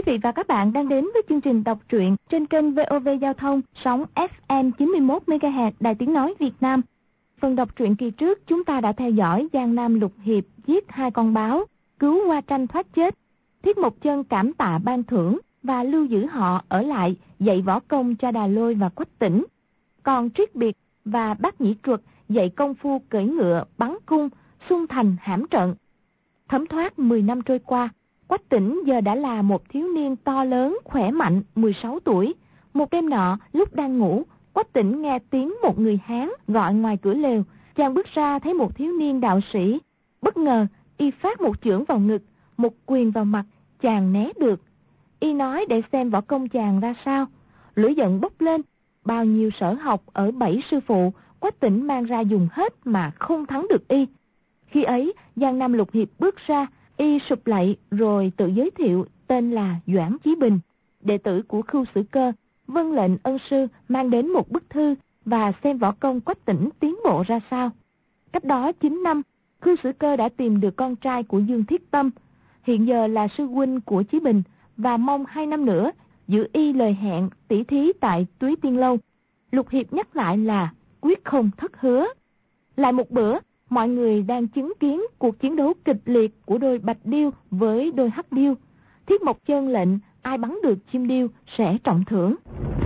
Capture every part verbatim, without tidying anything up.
vị và các bạn đang đến với chương trình đọc truyện trên kênh vê o vê Giao thông sóng ép em chín mươi mốt mê ga héc Đài Tiếng Nói Việt Nam. Phần đọc truyện kỳ trước chúng ta đã theo dõi Giang Nam Lục Hiệp giết hai con báo, cứu Hoa Tranh thoát chết. Thiết Mộc Chân cảm tạ ban thưởng và lưu giữ họ ở lại dạy võ công cho Đà Lôi và Quách Tĩnh. Còn Triết Biệt và Bác Nhĩ Truật dạy công phu cưỡi ngựa, bắn cung, xung thành hãm trận. Thấm thoát mười năm trôi qua, Quách Tĩnh giờ đã là một thiếu niên to lớn, khỏe mạnh, mười sáu tuổi. Một đêm nọ, lúc đang ngủ, Quách Tĩnh nghe tiếng một người Hán gọi ngoài cửa lều. Chàng bước ra thấy một thiếu niên đạo sĩ. Bất ngờ, y phát một chưởng vào ngực, một quyền vào mặt, chàng né được. Y nói để xem võ công chàng ra sao. Lửa giận bốc lên, bao nhiêu sở học ở bảy sư phụ, Quách Tĩnh mang ra dùng hết mà không thắng được y. Khi ấy, Giang Nam Lục Hiệp bước ra, y sụp lạy rồi tự giới thiệu tên là Doãn Chí Bình, đệ tử của Khưu Sử Cơ, vâng lệnh ân sư mang đến một bức thư và xem võ công Quách Tĩnh tiến bộ ra sao. Cách đó chín năm, Khưu Sử Cơ đã tìm được con trai của Dương Thiết Tâm, hiện giờ là sư huynh của Chí Bình, và mong hai năm nữa giữ y lời hẹn tỷ thí tại Túy Tiên Lâu. Lục Hiệp nhắc lại là quyết không thất hứa. Lại một bữa, mọi người đang chứng kiến cuộc chiến đấu kịch liệt của đôi bạch điêu với đôi hắc điêu. Thiết Mộc Chân lệnh ai bắn được chim điêu sẽ trọng thưởng.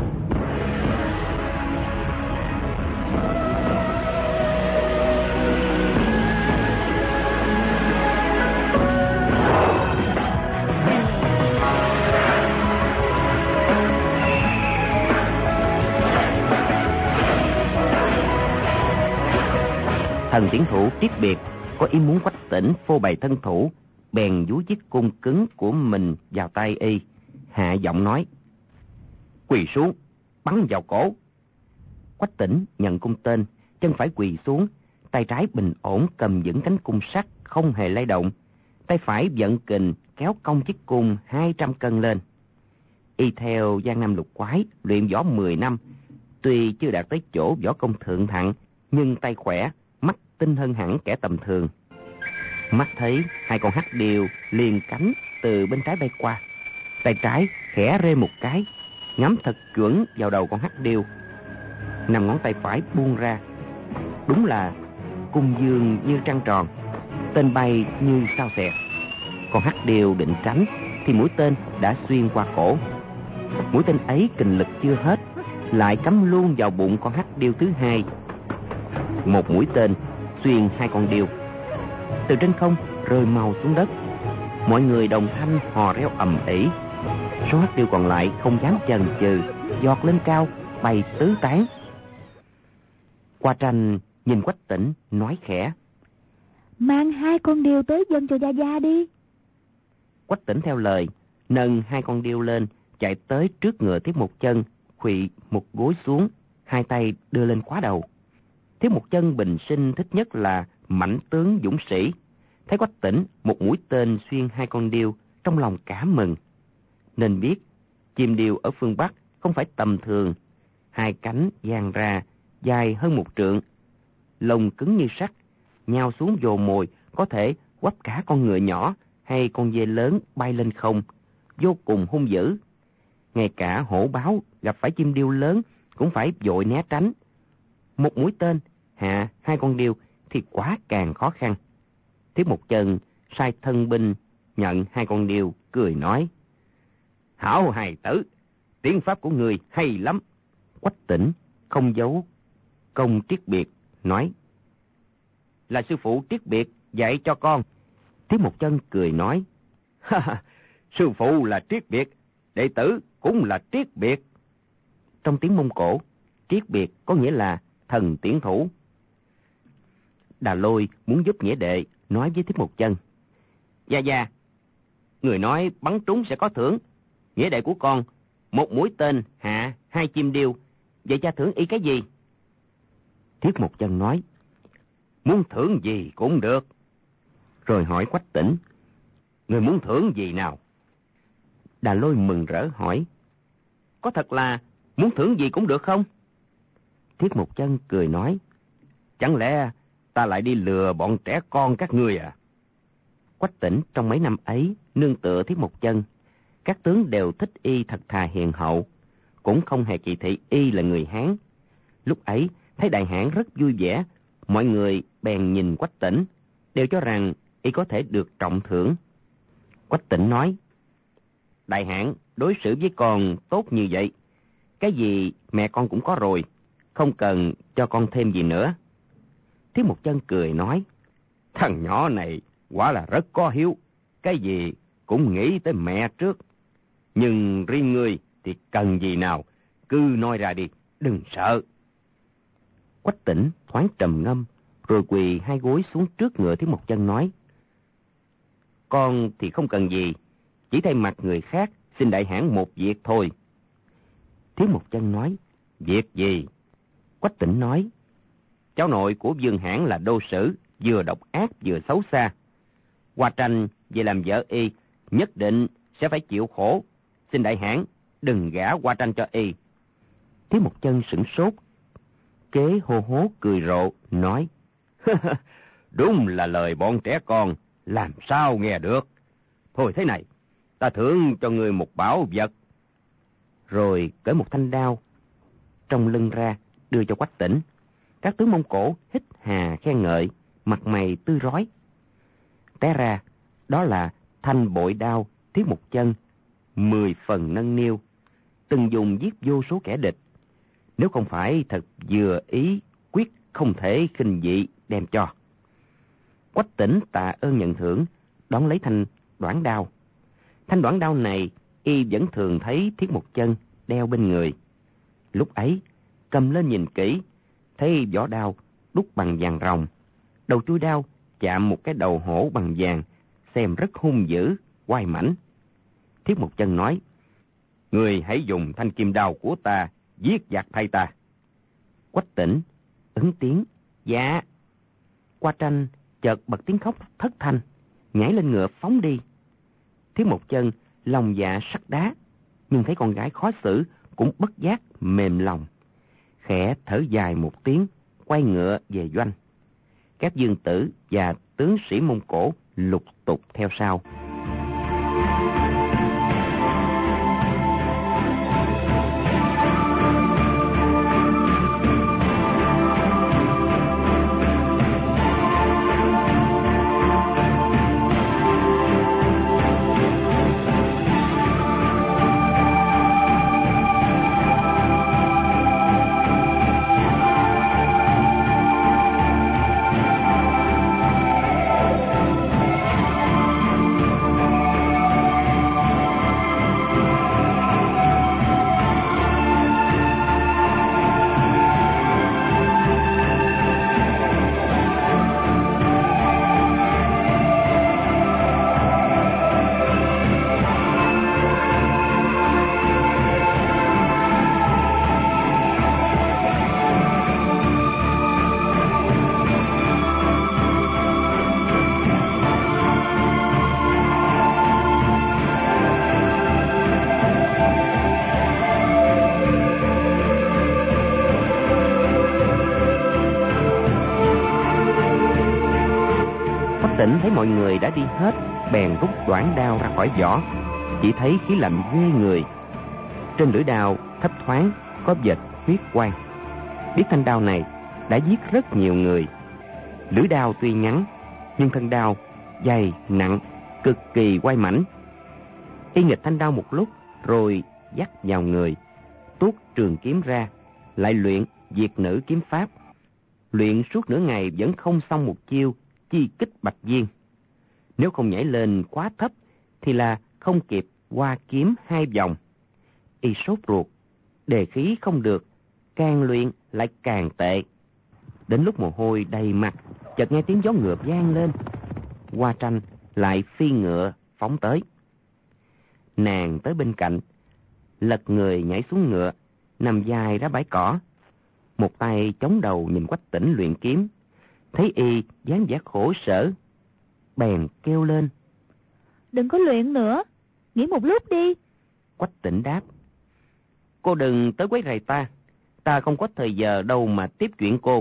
Thần tiến thủ Triết Biệt có ý muốn Quách Tĩnh phô bày thân thủ, bèn dúi chiếc cung cứng của mình vào tay y, hạ giọng nói: "Quỳ xuống, bắn vào cổ." Quách Tĩnh nhận cung tên, chân phải quỳ xuống, tay trái bình ổn cầm vững cánh cung sắt không hề lay động, tay phải vận kình kéo cong chiếc cung hai trăm cân lên. Y theo Giang Nam Lục Quái luyện võ mười năm, tuy chưa đạt tới chỗ võ công thượng thặng, nhưng tay khỏe, mắt tinh hơn hẳn kẻ tầm thường. Mắt thấy hai con hắc điêu liền cánh từ bên trái bay qua, tay trái khẽ rê một cái, ngắm thật chuẩn vào đầu con hắc điêu. Năm ngón tay phải buông ra, đúng là cung dương như trăng tròn, tên bay như sao xẹt. Con hắc điêu định tránh thì mũi tên đã xuyên qua cổ. Mũi tên ấy kình lực chưa hết, lại cắm luôn vào bụng con hắc điêu thứ hai. Một mũi tên xuyên hai con điêu, từ trên không rơi mau xuống đất. Mọi người đồng thanh hò reo ầm ĩ. Số hắc điêu còn lại không dám chần chừ, giọt lên cao bay tứ tán. Hoa Tranh nhìn Quách Tĩnh nói khẽ: "Mang hai con điêu tới dâng cho Gia Gia đi." Quách Tĩnh theo lời, nâng hai con điêu lên, chạy tới trước ngựa Thiết Mộc Chân, khuỵu một gối xuống, hai tay đưa lên khóa đầu. Thiết Mộc Chân bình sinh thích nhất là mãnh tướng dũng sĩ. Thấy Quách Tĩnh một mũi tên xuyên hai con điêu, trong lòng cảm mừng. Nên biết chim điêu ở phương Bắc không phải tầm thường, hai cánh dang ra dài hơn một trượng, lông cứng như sắt, nhào xuống vồ mồi có thể quắp cả con ngựa nhỏ hay con dê lớn bay lên không, vô cùng hung dữ. Ngay cả hổ báo gặp phải chim điêu lớn cũng phải vội né tránh. Một mũi tên hạ hai con điêu thì quá càng khó khăn. Thiết Mộc Chân sai thân binh nhận hai con điêu, cười nói: "Hảo hài tử, tiếng pháp của người hay lắm." Quách Tĩnh không giấu công Triết Biệt, nói: "Là sư phụ Triết Biệt dạy cho con." Thiết Mộc Chân cười nói: "Ha ha, sư phụ là Triết Biệt, đệ tử cũng là Triết Biệt." Trong tiếng Mông Cổ, Triết Biệt có nghĩa là thần tiến thủ. Đà Lôi muốn giúp nghĩa đệ, nói với Thiết Mộc Chân: "Gia Gia, người nói bắn trúng sẽ có thưởng. Nghĩa đệ của con một mũi tên hạ hai chim điêu, vậy cha thưởng y cái gì?" Thiết Mộc Chân nói: "Muốn thưởng gì cũng được." Rồi hỏi Quách Tĩnh: "Người muốn thưởng gì nào?" Đà Lôi mừng rỡ hỏi: "Có thật là muốn thưởng gì cũng được không?" Thiết Mộc Chân cười nói: "Chẳng lẽ ta lại đi lừa bọn trẻ con các ngươi à?" Quách Tĩnh trong mấy năm ấy nương tựa Thiết Mộc Chân, Các tướng đều thích y thật thà hiền hậu, cũng không hề kỳ thị y là người Hán. Lúc ấy, thấy đại hãn rất vui vẻ, mọi người bèn nhìn Quách Tĩnh, đều cho rằng y có thể được trọng thưởng. Quách Tĩnh nói, đại hãn đối xử với con tốt như vậy, cái gì mẹ con cũng có rồi, không cần cho con thêm gì nữa. Thiết Mộc Chân cười nói, thằng nhỏ này quả là rất có hiếu, cái gì cũng nghĩ tới mẹ trước. Nhưng riêng ngươi thì cần gì nào, cứ nói ra đi, đừng sợ. Quách Tĩnh thoáng trầm ngâm, rồi quỳ hai gối xuống trước ngựa Thiết Mộc Chân nói, con thì không cần gì, chỉ thay mặt người khác xin đại hãn một việc thôi. Thiết Mộc Chân nói, việc gì? Quách Tĩnh nói, cháu nội của Vương Hãn là Đô Sử, vừa độc ác vừa xấu xa. Hoa Tranh về làm vợ y, nhất định sẽ phải chịu khổ. Xin đại hãn đừng gả Hoa Tranh cho y. Thiết Mộc Chân sửng sốt, kế hô hố cười rộ, nói, đúng là lời bọn trẻ con, làm sao nghe được. Thôi thế này, ta thưởng cho ngươi một bảo vật. Rồi cởi một thanh đao trong lưng ra, đưa cho Quách Tĩnh. Các tướng Mông Cổ hít hà khen ngợi, mặt mày tươi rói. Té ra, đó là thanh bội đao Thiết Mộc Chân, mười phần nâng niu, từng dùng giết vô số kẻ địch. Nếu không phải thật vừa ý, quyết không thể khinh dị đem cho. Quách Tĩnh tạ ơn nhận thưởng, đón lấy thanh đoản đao. Thanh đoản đao này y vẫn thường thấy Thiết Mộc Chân đeo bên người. Lúc ấy cầm lên nhìn kỹ, thấy vỏ đao đúc bằng vàng ròng, đầu chuôi đao chạm một cái đầu hổ bằng vàng, xem rất hung dữ, oai mãnh. Thiết Mộc Chân nói, người hãy dùng thanh kim đao của ta giết giặc thay ta. Quách Tĩnh ứng tiếng, dạ. Hoa Tranh chợt bật tiếng khóc thất thanh, nhảy lên ngựa phóng đi. Thiết Mộc Chân lòng dạ sắt đá, nhưng thấy con gái khó xử cũng bất giác mềm lòng, khẽ thở dài một tiếng, quay ngựa về doanh. Các vương tử và tướng sĩ Mông Cổ lục tục theo sau. Tĩnh thấy mọi người đã đi hết, bèn rút đoản đao ra khỏi vỏ, chỉ thấy khí lạnh ghê người. Trên lưỡi đao thấp thoáng có vệt huyết quang, biết thanh đao này đã giết rất nhiều người. Lưỡi đao tuy ngắn, nhưng thân đao dày nặng, cực kỳ oai mãnh. Y nghịch thanh đao một lúc, rồi dắt vào người, tuốt trường kiếm ra, lại luyện diệt nữ kiếm pháp. Luyện suốt nửa ngày vẫn không xong một chiêu chi kích bạch viên. Nếu không nhảy lên quá thấp thì là không kịp qua kiếm hai vòng. Y sốt ruột, đề khí không được, càng luyện lại càng tệ. Đến lúc mồ hôi đầy mặt, chợt nghe tiếng gió ngựa vang lên. Hoa Tranh lại phi ngựa phóng tới. Nàng tới bên cạnh, lật người nhảy xuống ngựa, nằm dài ra bãi cỏ, một tay chống đầu nhìn Quách Tĩnh luyện kiếm. Thấy y dáng vẻ khổ sở, bèn kêu lên, đừng có luyện nữa, nghỉ một lúc đi. Quách Tĩnh đáp, cô đừng tới quấy rầy ta, ta không có thời giờ đâu mà tiếp chuyện cô.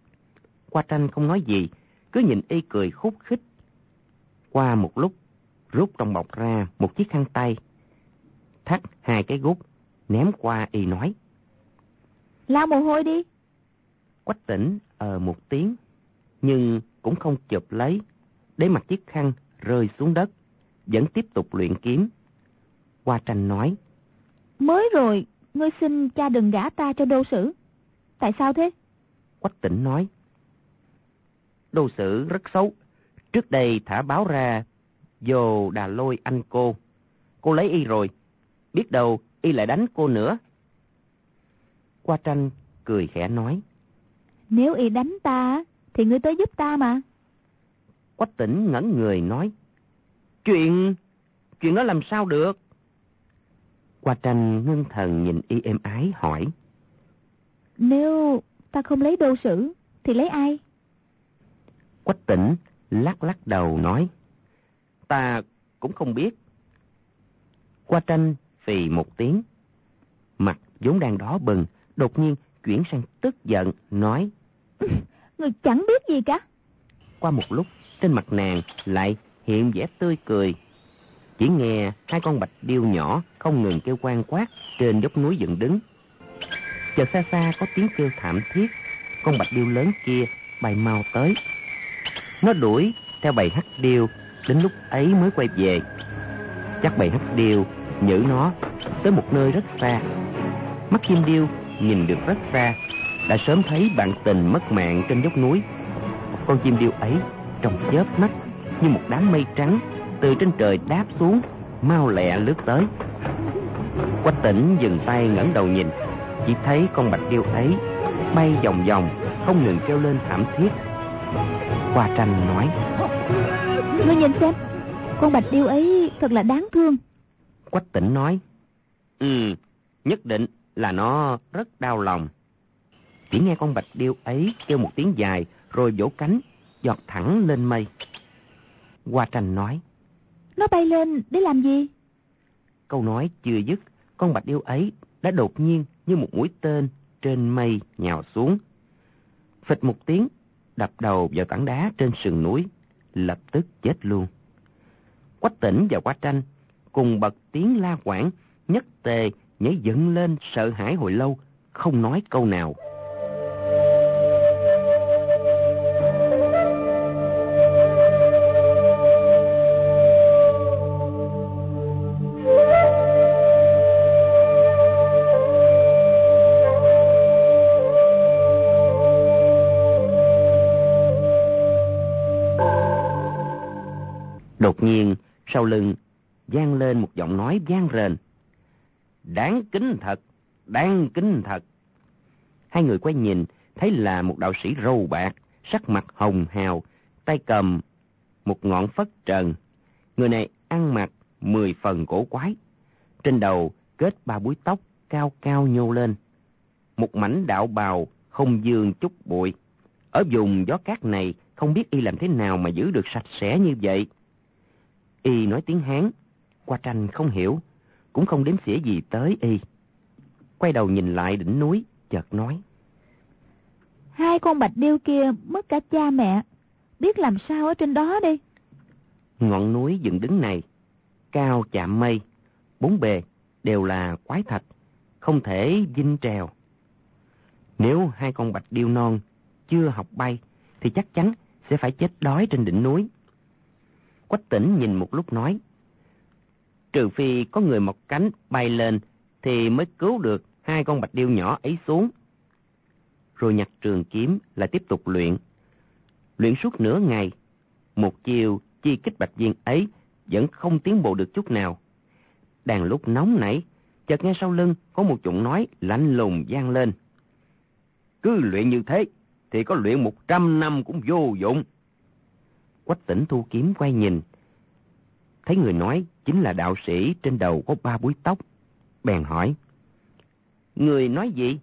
Hoa Tranh không nói gì, cứ nhìn y cười khúc khích. Qua một lúc, rút trong bọc ra một chiếc khăn tay, thắt hai cái gút, ném qua y nói: lau mồ hôi đi. Quách Tỉnh ờ một tiếng, nhưng cũng không chụp lấy, để mặc chiếc khăn rơi xuống đất, vẫn tiếp tục luyện kiếm. Hoa Tranh nói: Mới rồi, ngươi xin cha đừng gả ta cho Đô Sử. Tại sao thế? Quách Tỉnh nói: Đô Sử rất xấu. Trước đây thả báo ra vô đà lôi anh cô. Cô lấy y rồi, biết đâu y lại đánh cô nữa. Hoa Tranh cười khẽ nói: Nếu y đánh ta, thì ngươi tới giúp ta mà. Quách Tỉnh ngẩn người nói: Chuyện... chuyện đó làm sao được? Hoa Tranh ngưng thần nhìn y êm ái hỏi: Nếu ta không lấy Đô Sử, thì lấy ai? Quách Tỉnh lắc lắc đầu nói: Ta cũng không biết. Hoa Tranh phì một tiếng, mặt vốn đang đỏ bừng, đột nhiên chuyển sang tức giận, nói: Người chẳng biết gì cả. Qua một lúc, trên mặt nàng lại hiện vẻ tươi cười. Chỉ nghe hai con bạch điêu nhỏ không ngừng kêu oan quát trên dốc núi dựng đứng. Chợt xa xa có tiếng kêu thảm thiết, con bạch điêu lớn kia bay mau tới. Nó đuổi theo bầy hắc điêu, đến lúc ấy mới quay về. Chắc bầy hắc điêu nhử nó tới một nơi rất xa. Mắt chim điêu nhìn được rất xa, đã sớm thấy bạn tình mất mạng trên dốc núi. Con chim điêu ấy trong chớp mắt như một đám mây trắng từ trên trời đáp xuống, mau lẹ lướt tới. Quách Tỉnh dừng tay ngẩng đầu nhìn, chỉ thấy con bạch điêu ấy bay vòng vòng, không ngừng kêu lên thảm thiết. Hoa Tranh nói: Ngươi nhìn xem, con bạch điêu ấy thật là đáng thương. Quách Tỉnh nói: Ừ, nhất định là nó rất đau lòng. Chỉ nghe con bạch điêu ấy kêu một tiếng dài, rồi vỗ cánh giọt thẳng lên mây. Hoa Tranh nói: Nó bay lên để làm gì? Câu nói chưa dứt, con bạch điêu ấy đã đột nhiên như một mũi tên trên mây nhào xuống, phịch một tiếng đập đầu vào tảng đá trên sườn núi, lập tức chết luôn. Quách Tỉnh và Hoa Tranh cùng bật tiếng la quảng, nhất tề nhảy dựng lên, sợ hãi hồi lâu, không nói câu nào. Đột nhiên sau lưng vang lên một giọng nói vang rền: Đáng kính thật, đáng kính thật. Hai người quay nhìn, thấy là một đạo sĩ râu bạc, sắc mặt hồng hào, tay cầm một ngọn phất trần. Người này ăn mặc mười phần cổ quái, trên đầu kết ba búi tóc cao cao nhô lên, một mảnh đạo bào không vương chút bụi. Ở vùng gió cát này, không biết y làm thế nào mà giữ được sạch sẽ như vậy. Y nói tiếng Hán, Hoa Tranh không hiểu, cũng không đếm xỉa gì tới y. Quay đầu nhìn lại đỉnh núi, chợt nói: Hai con bạch điêu kia mất cả cha mẹ, biết làm sao ở trên đó đi. Ngọn núi dựng đứng này cao chạm mây, bốn bề đều là quái thạch, không thể vinh trèo. Nếu hai con bạch điêu non chưa học bay thì chắc chắn sẽ phải chết đói trên đỉnh núi. Quách Tỉnh nhìn một lúc nói: Trừ phi có người mọc cánh bay lên thì mới cứu được hai con bạch điêu nhỏ ấy xuống. Rồi nhặt trường kiếm lại tiếp tục luyện. Luyện suốt nửa ngày, một chiều chi kích bạch viên ấy vẫn không tiến bộ được chút nào. Đang lúc nóng nảy, chợt nghe sau lưng có một giọng nói lạnh lùng vang lên: Cứ luyện như thế thì có luyện một trăm năm cũng vô dụng. Quách Tỉnh thu kiếm quay nhìn, thấy người nói chính là đạo sĩ trên đầu có ba búi tóc, bèn hỏi: Người nói gì?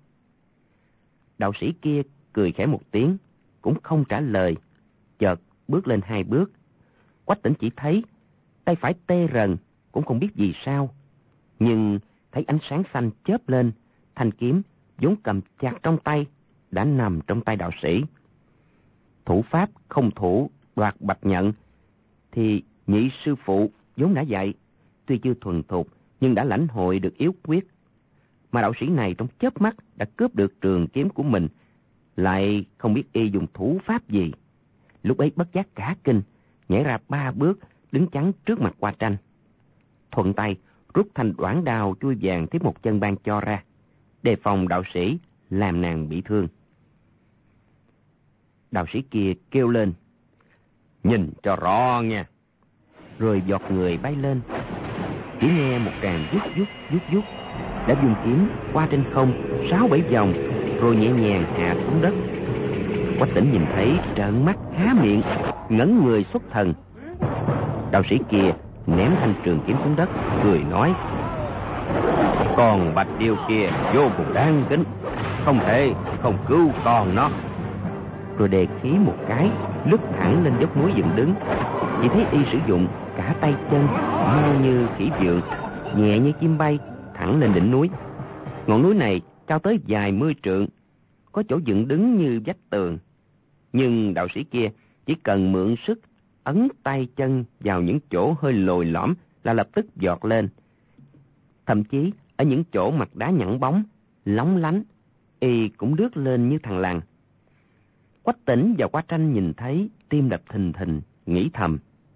Đạo sĩ kia cười khẽ một tiếng, cũng không trả lời, chợt bước lên hai bước. Quách Tỉnh chỉ thấy tay phải tê rần, cũng không biết vì sao, nhưng thấy ánh sáng xanh chớp lên, thanh kiếm vốn cầm chặt trong tay đã nằm trong tay đạo sĩ. Thủ pháp không thủ đoạt bạch nhận thì nhị sư phụ vốn đã dạy, tuy chưa thuần thục nhưng đã lãnh hội được yếu quyết. Mà đạo sĩ này trong chớp mắt đã cướp được trường kiếm của mình, lại không biết y dùng thủ pháp gì. Lúc ấy bất giác cả kinh, nhảy ra ba bước, đứng chắn trước mặt Hoa Tranh. Thuận tay rút thanh đoản đao chui vàng Thiếp Một Chân ban cho ra, đề phòng đạo sĩ làm nàng bị thương. Đạo sĩ kia kêu lên, nhìn cho rõ nha. Rồi giọt người bay lên, chỉ nghe một tràng vút vút vút vút, đã dùng kiếm qua trên không sáu bảy vòng, rồi nhẹ nhàng hạ xuống đất. Quách Tĩnh nhìn thấy trợn mắt há miệng, ngẩn người xuất thần. Đạo sĩ kia ném thanh trường kiếm xuống đất, cười nói, còn bạch điêu kia vô cùng đáng kính, không thể không cứu con nó. Rồi đề khí một cái, lướt thẳng lên dốc núi dựng đứng. Chỉ thấy y sử dụng cả tay chân mau như khỉ vượn, nhẹ như chim bay, thẳng lên đỉnh núi. Ngọn núi này cao tới vài mươi trượng, có chỗ dựng đứng như vách tường. Nhưng đạo sĩ kia chỉ cần mượn sức ấn tay chân vào những chỗ hơi lồi lõm là lập tức giọt lên. Thậm chí ở những chỗ mặt đá nhẵn bóng, lóng lánh, y cũng lướt lên như thằng lằn. Quách Tĩnh và Hoa Tranh nhìn thấy, tim đập thình thình, nghĩ thầm,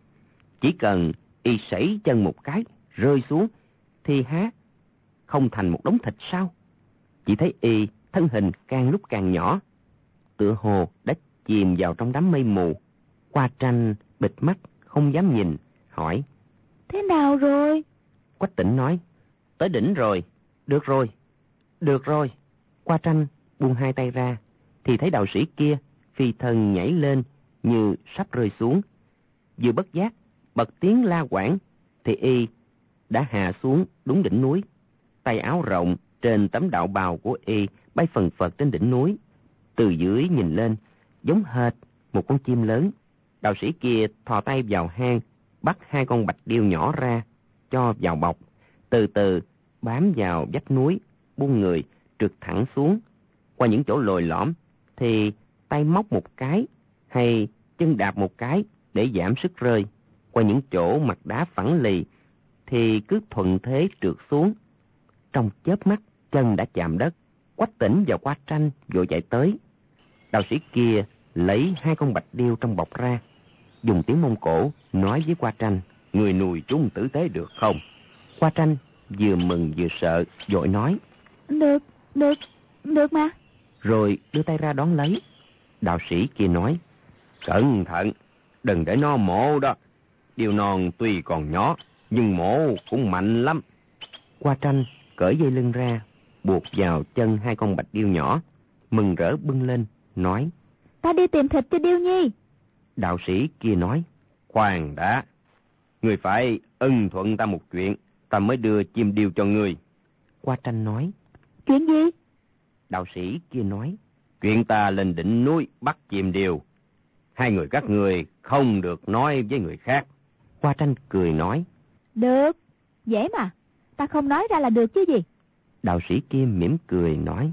chỉ cần y sẩy chân một cái rơi xuống thì há không thành một đống thịt sao? Chỉ thấy y thân hình càng lúc càng nhỏ, tựa hồ đã chìm vào trong đám mây mù. Hoa Tranh bịt mắt không dám nhìn, hỏi, thế nào rồi? Quách Tĩnh nói, tới đỉnh rồi. Được rồi, được rồi. Hoa Tranh buông hai tay ra, thì thấy đạo sĩ kia phi thân nhảy lên như sắp rơi xuống. Vừa bất giác bật tiếng la quảng, thì y đã hạ xuống đúng đỉnh núi. Tay áo rộng trên tấm đạo bào của y bay phần phật trên đỉnh núi. Từ dưới nhìn lên, giống hệt một con chim lớn. Đạo sĩ kia thò tay vào hang, bắt hai con bạch điêu nhỏ ra, cho vào bọc, từ từ bám vào vách núi, buông người trượt thẳng xuống. Qua những chỗ lồi lõm thì tay móc một cái hay chân đạp một cái để giảm sức rơi. Qua những chỗ mặt đá phẳng lì thì cứ thuận thế trượt xuống. Trong chớp mắt chân đã chạm đất. Quách Tĩnh và Hoa Tranh vội chạy tới. Đạo sĩ kia lấy hai con bạch điêu trong bọc ra, dùng tiếng Mông Cổ nói với Hoa Tranh, người nuôi chúng tử tế được không? Hoa Tranh vừa mừng vừa sợ, vội nói, Được, được, được mà. Rồi đưa tay ra đón lấy. Đạo sĩ kia nói, cẩn thận, đừng để nó mổ đó. Điêu non tuy còn nhỏ, nhưng mổ cũng mạnh lắm. Hoa Tranh cởi dây lưng ra, buộc vào chân hai con bạch điêu nhỏ, mừng rỡ bưng lên, nói, ta đi tìm thịt cho điêu nhi. Đạo sĩ kia nói, khoan đã, người phải ưng thuận ta một chuyện, ta mới đưa chim điêu cho người. Hoa Tranh nói, chuyện gì? Đạo sĩ kia nói, chuyện ta lên đỉnh núi bắt chim điêu, hai người các người không được nói với người khác. Hoa Tranh cười nói, được, dễ mà, ta không nói ra là được chứ gì. Đạo sĩ kia mỉm cười nói,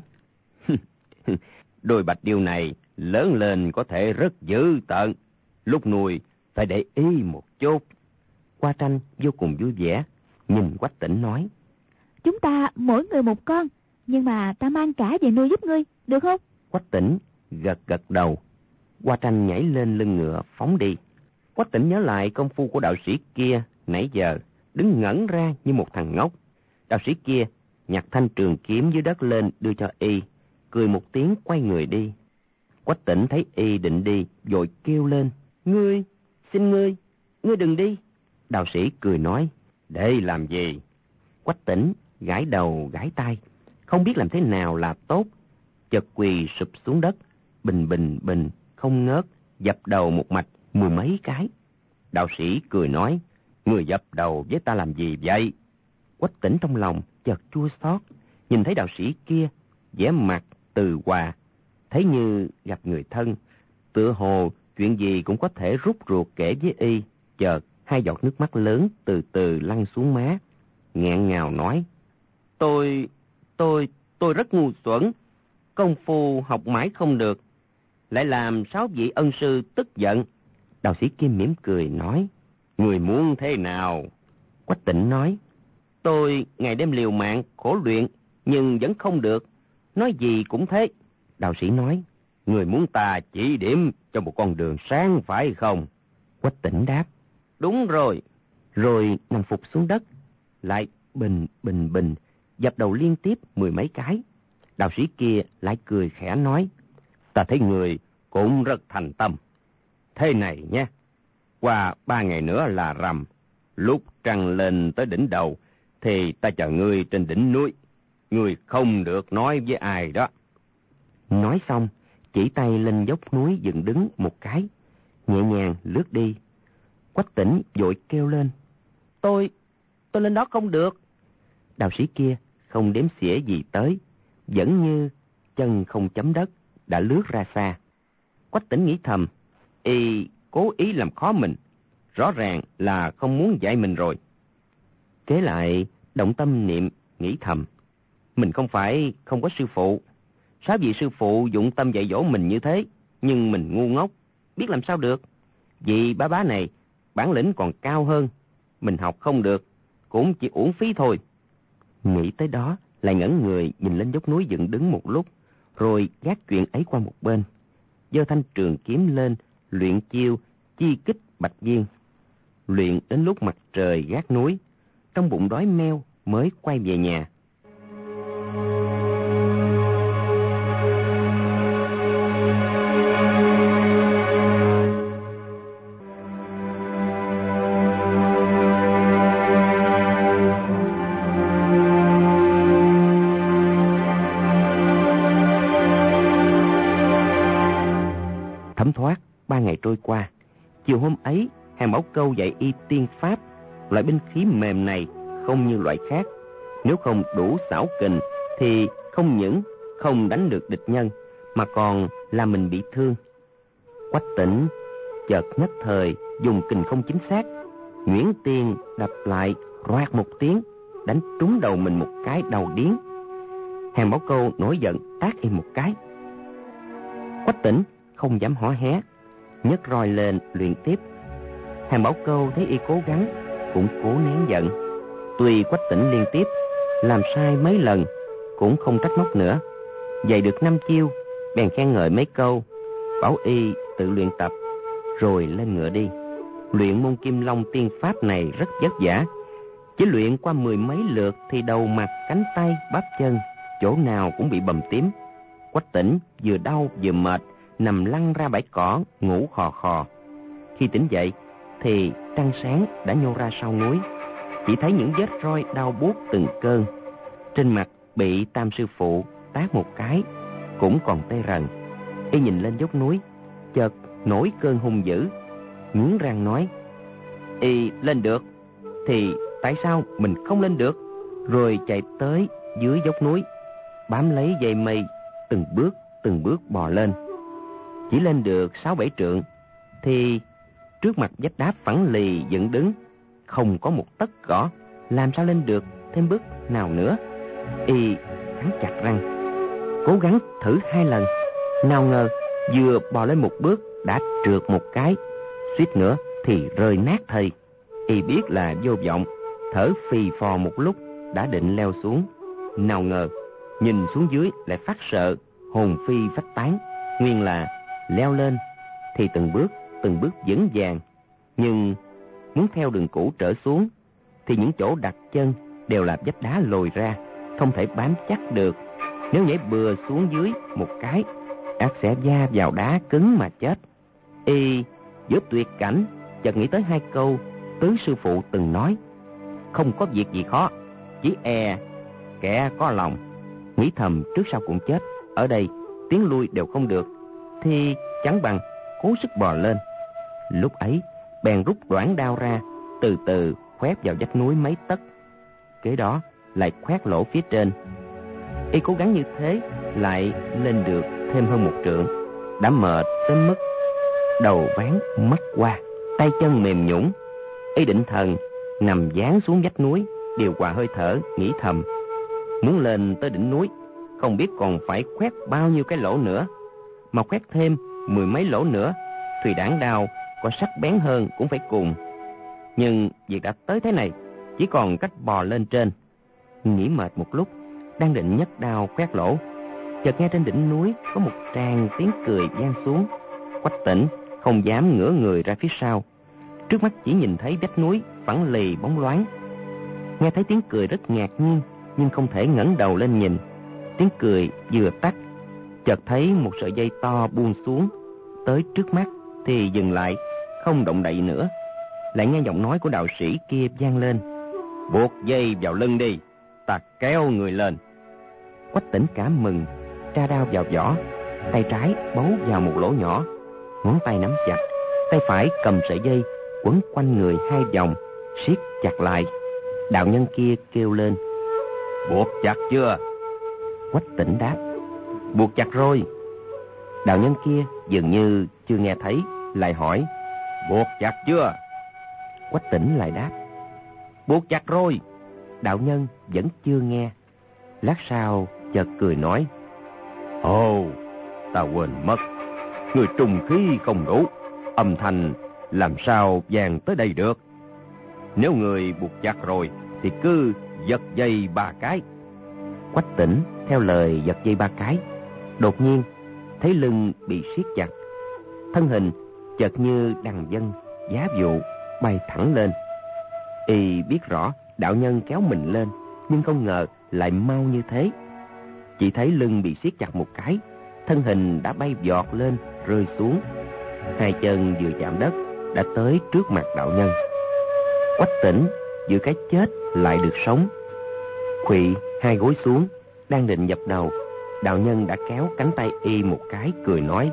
đôi bạch điêu này lớn lên có thể rất dữ tợn, lúc nuôi phải để ý một chút. Hoa Tranh vô cùng vui vẻ, nhìn Quách Tĩnh nói, chúng ta mỗi người một con, nhưng mà ta mang cả về nuôi giúp ngươi, được không? Quách Tĩnh gật gật đầu. Hoa Tranh nhảy lên lưng ngựa phóng đi. Quách Tĩnh nhớ lại công phu của đạo sĩ kia nãy giờ, đứng ngẩn ra như một thằng ngốc. Đạo sĩ kia nhặt thanh trường kiếm dưới đất lên đưa cho y, cười một tiếng quay người đi. Quách Tĩnh thấy y định đi, vội kêu lên, ngươi, xin ngươi, ngươi đừng đi. Đạo sĩ cười nói, để làm gì? Quách Tĩnh gãi đầu gãi tai, không biết làm thế nào là tốt, chợt quỳ sụp xuống đất, bình bình bình, không ngớt, dập đầu một mạch mười mấy cái. Đạo sĩ cười nói, ngươi dập đầu với ta làm gì vậy? Quách Tĩnh trong lòng chợt chua xót, nhìn thấy đạo sĩ kia vẻ mặt từ hòa, thấy như gặp người thân, tựa hồ chuyện gì cũng có thể rút ruột kể với y. Chợt hai giọt nước mắt lớn từ từ lăn xuống má, nghẹn ngào nói, tôi, tôi, tôi rất ngu xuẩn, công phu học mãi không được, lại làm sáu vị ân sư tức giận. Đạo sĩ kia mỉm cười nói, người muốn thế nào Quách Tĩnh nói, tôi ngày đêm liều mạng, khổ luyện, nhưng vẫn không được. Nói gì cũng thế. Đạo sĩ nói, người muốn ta chỉ điểm cho một con đường sáng phải không? Quách Tĩnh đáp, đúng rồi. Rồi nằm phục xuống đất, lại bình bình bình, dập đầu liên tiếp mười mấy cái. Đạo sĩ kia lại cười khẽ nói, ta thấy người cũng rất thành tâm. Thế này nhé, qua ba ngày nữa là rằm, lúc trăng lên tới đỉnh đầu, thì ta chờ ngươi trên đỉnh núi. Ngươi không được nói với ai đó. Nói xong, chỉ tay lên dốc núi dựng đứng một cái, nhẹ nhàng lướt đi. Quách Tĩnh vội kêu lên, Tôi, tôi lên đó không được. Đạo sĩ kia không đếm xỉa gì tới, vẫn như chân không chấm đất, đã lướt ra xa. Quách Tĩnh nghĩ thầm, y cố ý làm khó mình, rõ ràng là không muốn dạy mình rồi. Kế lại động tâm niệm nghĩ thầm, mình không phải không có sư phụ. Sao vì sư phụ dụng tâm dạy dỗ mình như thế, nhưng mình ngu ngốc, biết làm sao được. Vì bá bá này bản lĩnh còn cao hơn, mình học không được, cũng chỉ uổng phí thôi. Nghĩ tới đó, lại ngẩng người nhìn lên dốc núi dựng đứng một lúc, rồi gác chuyện ấy qua một bên, giơ thanh trường kiếm lên, luyện chiêu chi kích bạch viên. Luyện đến lúc mặt trời gác núi, trong bụng đói meo mới quay về nhà. Thấm thoát ba ngày trôi qua, chiều hôm ấy Hàng Bảo Câu dạy y tiên pháp. Loại binh khí mềm này không như loại khác, nếu không đủ xảo kình thì không những không đánh được địch nhân, mà còn làm mình bị thương. Quách Tĩnh chợt nhất thời dùng kình không chính xác, nhuyễn tiền đập lại roạt một tiếng, đánh trúng đầu mình một cái đầu điếng. Hàng Bảo Câu nổi giận tát y một cái. Quách Tĩnh không dám hó hé, nhấc roi lên luyện tiếp. Hàng Bảo Câu thấy y cố gắng, cũng cố nén giận. Tuy Quách Tĩnh liên tiếp làm sai mấy lần, cũng không trách móc nữa. Dạy được năm chiêu, bèn khen ngợi mấy câu, bảo y tự luyện tập, rồi lên ngựa đi. Luyện môn Kim Long tiên pháp này rất vất vả, chỉ luyện qua mười mấy lượt thì đầu mặt, cánh tay, bắp chân, chỗ nào cũng bị bầm tím. Quách Tĩnh vừa đau vừa mệt, nằm lăn ra bãi cỏ, ngủ khò khò. Khi tỉnh dậy thì trăng sáng đã nhô ra sau núi, chỉ thấy những vết roi đau buốt từng cơn. Trên mặt bị Tam sư phụ tát một cái, cũng còn tê rần. Y nhìn lên dốc núi, chợt nổi cơn hung dữ, nghiến răng nói, y lên được thì tại sao mình không lên được? Rồi chạy tới dưới dốc núi, bám lấy dây mây, từng bước từng bước bò lên. Chỉ lên được sáu bảy trượng thì trước mặt vách đá phẳng lì dựng đứng, không có một tấc cỏ, làm sao lên được thêm bước nào nữa. Y cắn chặt răng, cố gắng thử hai lần, nào ngờ vừa bò lên một bước đã trượt một cái, suýt nữa thì rơi nát thây. Y biết là vô vọng, thở phì phò một lúc đã định leo xuống, nào ngờ nhìn xuống dưới lại phát sợ, hồn phi phách tán. Nguyên là leo lên thì từng bước từng bước vững vàng, nhưng muốn theo đường cũ trở xuống thì những chỗ đặt chân đều là vách đá lồi ra, không thể bám chắc được. Nếu nhảy bừa xuống dưới một cái, ắt sẽ va vào đá cứng mà chết. Y giữa tuyệt cảnh chợt nghĩ tới hai câu Tứ sư phụ từng nói, không có việc gì khó, chỉ e kẻ có lòng. Nghĩ thầm trước sau cũng chết, ở đây tiến lui đều không được, thì chẳng bằng cố sức bò lên. Lúc ấy bèn rút đoản đao ra, từ từ khoét vào vách núi mấy tấc, kế đó lại khoét lỗ phía trên. Y cố gắng như thế, lại lên được thêm hơn một trượng, đã mệt tới mức đầu ván mất qua, tay chân mềm nhũn. Y định thần nằm dán xuống vách núi, điều hòa hơi thở, nghĩ thầm, muốn lên tới đỉnh núi không biết còn phải khoét bao nhiêu cái lỗ nữa, mà khoét thêm mười mấy lỗ nữa thì đảng đao có sắc bén hơn cũng phải cùng. Nhưng việc đã tới thế này, chỉ còn cách bò lên trên. Nghỉ mệt một lúc, đang định nhấc đao khoét lỗ, chợt nghe trên đỉnh núi có một tràng tiếng cười vang xuống. Quách Tỉnh không dám ngửa người ra phía sau, trước mắt chỉ nhìn thấy vách núi phẳng lì bóng loáng. Nghe thấy tiếng cười rất ngạc nhiên, nhưng không thể ngẩng đầu lên nhìn. Tiếng cười vừa tắt, chợt thấy một sợi dây to buông xuống tới trước mắt thì dừng lại, không động đậy nữa. Lại nghe giọng nói của đạo sĩ kia vang lên: "Buộc dây vào lưng đi, ta kéo người lên." Quách Tỉnh cảm mừng, tra đao vào vỏ, tay trái bấu vào một lỗ nhỏ, ngón tay nắm chặt, tay phải cầm sợi dây quấn quanh người hai vòng, siết chặt lại. Đạo nhân kia kêu lên: "Buộc chặt chưa?" Quách Tỉnh đáp: "Buộc chặt rồi." Đạo nhân kia dường như chưa nghe thấy, lại hỏi: "Buộc chặt chưa?" Quách Tỉnh lại đáp: "Buộc chặt rồi." Đạo nhân vẫn chưa nghe. Lát sau chợt cười nói: "Ồ, ta quên mất, người trùng khí không đủ, âm thanh làm sao vang tới đây được. Nếu người buộc chặt rồi thì cứ giật dây ba cái." Quách Tỉnh theo lời giật dây ba cái. Đột nhiên thấy lưng bị siết chặt, thân hình chợt như đằng vân giá vụ bay thẳng lên. Y biết rõ đạo nhân kéo mình lên, nhưng không ngờ lại mau như thế. Chỉ thấy lưng bị siết chặt một cái, thân hình đã bay vọt lên rơi xuống. Hai chân vừa chạm đất đã tới trước mặt đạo nhân. Quách Tỉnh giữa cái chết lại được sống, khuỵu hai gối xuống, đang định dập đầu, đạo nhân đã kéo cánh tay y một cái, cười nói: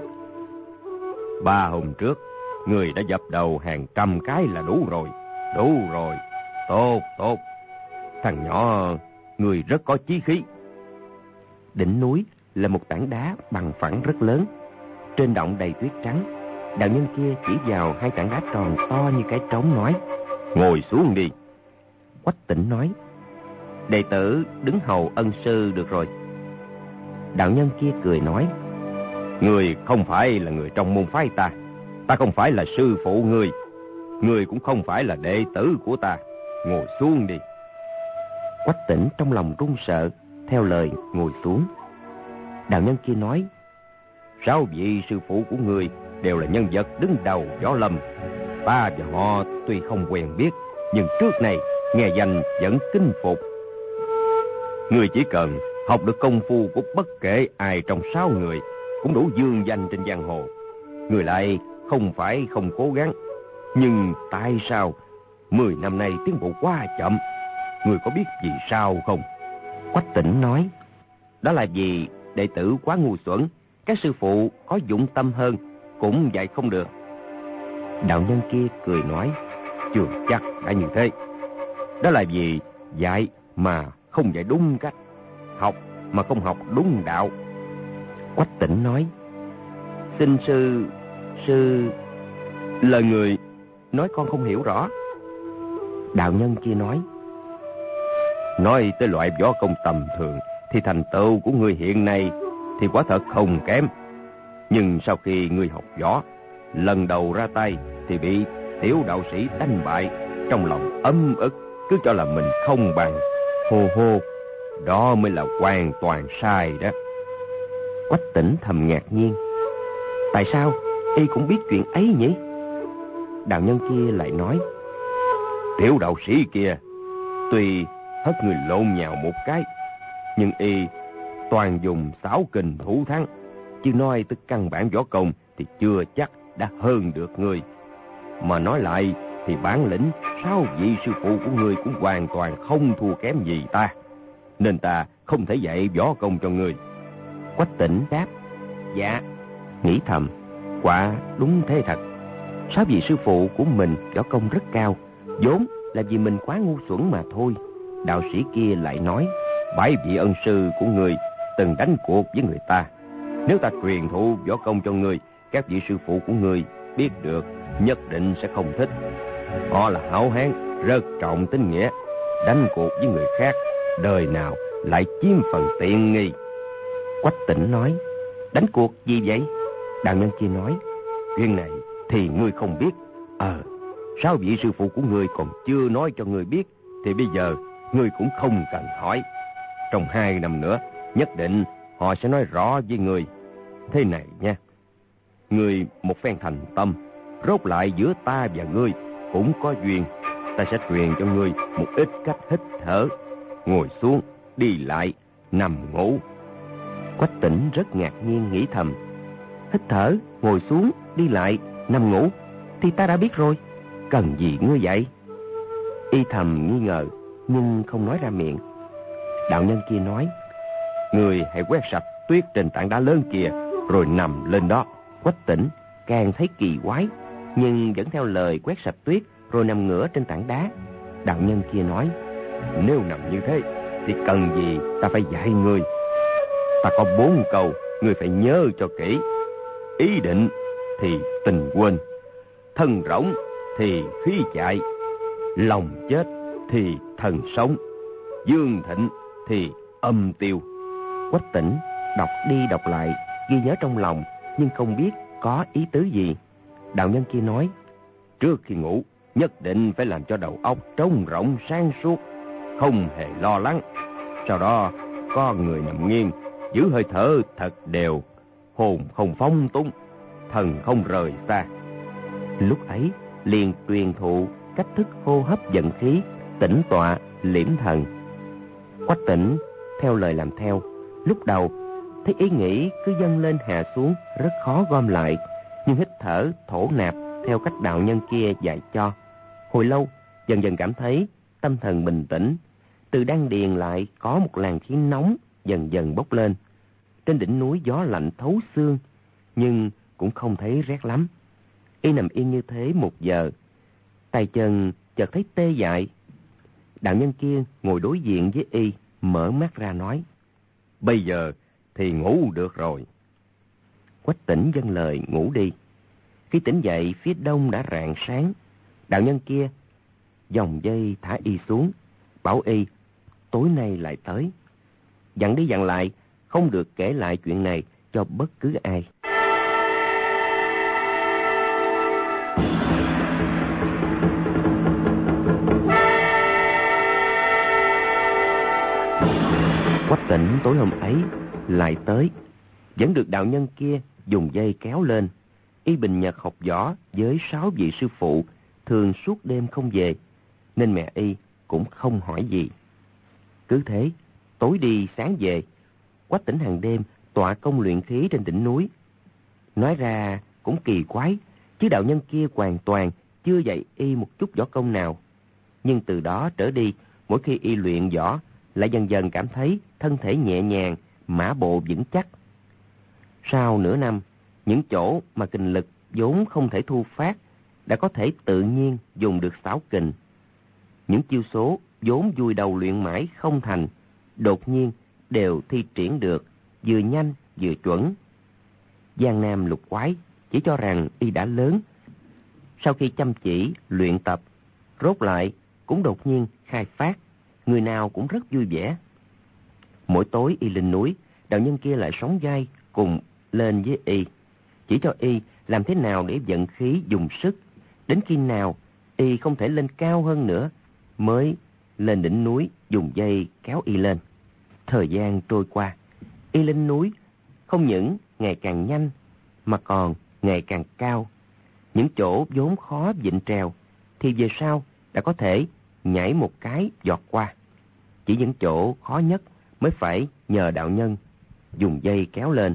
"Ba hôm trước người đã dập đầu hàng trăm cái là đủ rồi, đủ rồi, tốt tốt. Thằng nhỏ người rất có chí khí." Đỉnh núi là một tảng đá bằng phẳng rất lớn, trên động đầy tuyết trắng. Đạo nhân kia chỉ vào hai tảng đá tròn to như cái trống nói: "Ngồi xuống đi." Quách Tỉnh nói: "Đệ tử đứng hầu ân sư được rồi." Đạo nhân kia cười nói: "Người không phải là người trong môn phái ta, ta không phải là sư phụ ngươi, ngươi cũng không phải là đệ tử của ta, ngồi xuống đi." Quách Tỉnh trong lòng run sợ, theo lời ngồi xuống. Đạo nhân kia nói: "Sáu vị sư phụ của ngươi đều là nhân vật đứng đầu võ lâm, ta và họ tuy không quen biết, nhưng trước này nghe danh vẫn kính phục. Ngươi chỉ cần học được công phu của bất kể ai trong sáu người cũng đủ dương danh trên giang hồ. Ngươi lại không phải không cố gắng, nhưng tại sao mười năm nay tiến bộ quá chậm? Ngươi có biết vì sao không?" Quách Tỉnh nói: "Đó là vì đệ tử quá ngu xuẩn, các sư phụ có dụng tâm hơn cũng dạy không được." Đạo nhân kia cười nói: "Chưa chắc đã như thế. Đó là vì dạy mà không dạy đúng cách, học mà không học đúng đạo." Quách Tỉnh nói: "Xin sư, sư... lời người nói con không hiểu rõ." Đạo nhân kia nói: "Nói tới loại võ công tầm thường thì thành tựu của ngươi hiện nay thì quả thật không kém. Nhưng sau khi ngươi học võ, lần đầu ra tay thì bị tiểu đạo sĩ đánh bại, trong lòng ấm ức, cứ cho là mình không bằng. Hô hô, đó mới là hoàn toàn sai đó." Quách Tỉnh thầm ngạc nhiên: tại sao y cũng biết chuyện ấy nhỉ? Đạo nhân kia lại nói: "Tiểu đạo sĩ kia tuy hất người lộn nhào một cái, nhưng y toàn dùng xảo kình thủ thắng, chứ nói tới căn bản võ công thì chưa chắc đã hơn được ngươi. Mà nói lại thì bản lĩnh sáu vị sư phụ của ngươi cũng hoàn toàn không thua kém gì ta, nên ta không thể dạy võ công cho ngươi." Quách Tỉnh đáp: "Dạ." Nghĩ thầm, quả đúng thế thật. Sáu vị sư phụ của mình võ công rất cao, vốn là vì mình quá ngu xuẩn mà thôi. Đạo sĩ kia lại nói: "Bảy vị ân sư của ngươi từng đánh cuộc với người ta, nếu ta truyền thụ võ công cho ngươi, các vị sư phụ của ngươi biết được nhất định sẽ không thích. Họ là hảo hán, rất trọng tín nghĩa, đánh cuộc với người khác đời nào lại chiếm phần tiện nghi." Quách Tỉnh nói: "Đánh cuộc gì vậy?" Đạo nhân kia nói: "Chuyện này thì ngươi không biết. Ờ, sáu vị sư phụ của ngươi còn chưa nói cho ngươi biết thì bây giờ ngươi cũng không cần hỏi. Trong hai năm nữa, nhất định họ sẽ nói rõ với ngươi. Thế này nha, ngươi một phen thành tâm, rốt lại giữa ta và ngươi cũng có duyên. Ta sẽ truyền cho ngươi một ít cách hít thở, ngồi xuống, đi lại, nằm ngủ. Quách Tỉnh rất ngạc nhiên nghĩ thầm, hít thở, ngồi xuống, đi lại, nằm ngủ thì ta đã biết rồi, cần gì ngươi vậy? Y thầm nghi ngờ nhưng không nói ra miệng. Đạo nhân kia nói, ngươi hãy quét sạch tuyết trên tảng đá lớn kia rồi nằm lên đó. Quách Tỉnh càng thấy kỳ quái nhưng vẫn theo lời quét sạch tuyết rồi nằm ngửa trên tảng đá. Đạo nhân kia nói, nếu nằm như thế thì cần gì ta phải dạy ngươi. Ta có bốn câu, ngươi phải nhớ cho kỹ. Ý định thì tình quên, thân rỗng thì khí chạy, lòng chết thì thần sống, dương thịnh thì âm tiêu. Quách Tỉnh đọc đi đọc lại, ghi nhớ trong lòng nhưng không biết có ý tứ gì. Đạo nhân kia nói, trước khi ngủ nhất định phải làm cho đầu óc trống rỗng sáng suốt, không hề lo lắng. Sau đó con người nằm nghiêng, giữ hơi thở thật đều, hồn không phóng túng, thần không rời xa. Lúc ấy liền truyền thụ cách thức hô hấp vận khí, tĩnh tọa liễm thần. Quách Tỉnh theo lời làm theo. Lúc đầu thấy ý nghĩ cứ dâng lên hạ xuống rất khó gom lại, nhưng hít thở thổ nạp theo cách đạo nhân kia dạy cho. Hồi lâu dần dần cảm thấy tâm thần bình tĩnh, từ đan điền lại có một làn khí nóng dần dần bốc lên. Trên đỉnh núi gió lạnh thấu xương nhưng cũng không thấy rét lắm. Y nằm yên như thế một giờ, tay chân chợt thấy tê dại. Đạo nhân kia ngồi đối diện với Y, mở mắt ra nói, bây giờ thì ngủ được rồi. Quách Tỉnh vâng lời ngủ đi. Khi tỉnh dậy phía đông đã rạng sáng. Đạo nhân kia vòng dây thả Y xuống, bảo Y tối nay lại tới. Dặn đi dặn lại không được kể lại chuyện này cho bất cứ ai. Quách Tỉnh tối hôm ấy lại tới, vẫn được đạo nhân kia dùng dây kéo lên. Y bình nhật học võ với sáu vị sư phụ, thường suốt đêm không về, nên mẹ Y cũng không hỏi gì. Cứ thế, tối đi sáng về, Quách Tỉnh hàng đêm tọa công luyện khí trên đỉnh núi. Nói ra cũng kỳ quái, chứ đạo nhân kia hoàn toàn chưa dạy Y một chút võ công nào. Nhưng từ đó trở đi, mỗi khi Y luyện võ, lại dần dần cảm thấy thân thể nhẹ nhàng, mã bộ vững chắc. Sau nửa năm, những chỗ mà kình lực vốn không thể thu phát đã có thể tự nhiên dùng được xảo kình. Những chiêu số vốn vùi đầu luyện mãi không thành, đột nhiên đều thi triển được, vừa nhanh vừa chuẩn. Giang Nam Lục Quái chỉ cho rằng Y đã lớn. Sau khi chăm chỉ luyện tập, rốt lại cũng đột nhiên khai phát, người nào cũng rất vui vẻ. Mỗi tối Y lên núi, đạo nhân kia lại sóng vai cùng lên với Y, chỉ cho Y làm thế nào để vận khí dùng sức. Đến khi nào Y không thể lên cao hơn nữa, mới lên đỉnh núi dùng dây kéo Y lên. Thời gian trôi qua, Y lên núi không những ngày càng nhanh mà còn ngày càng cao. Những chỗ vốn khó vịn trèo thì về sau đã có thể nhảy một cái giọt qua. Chỉ những chỗ khó nhất mới phải nhờ đạo nhân dùng dây kéo lên.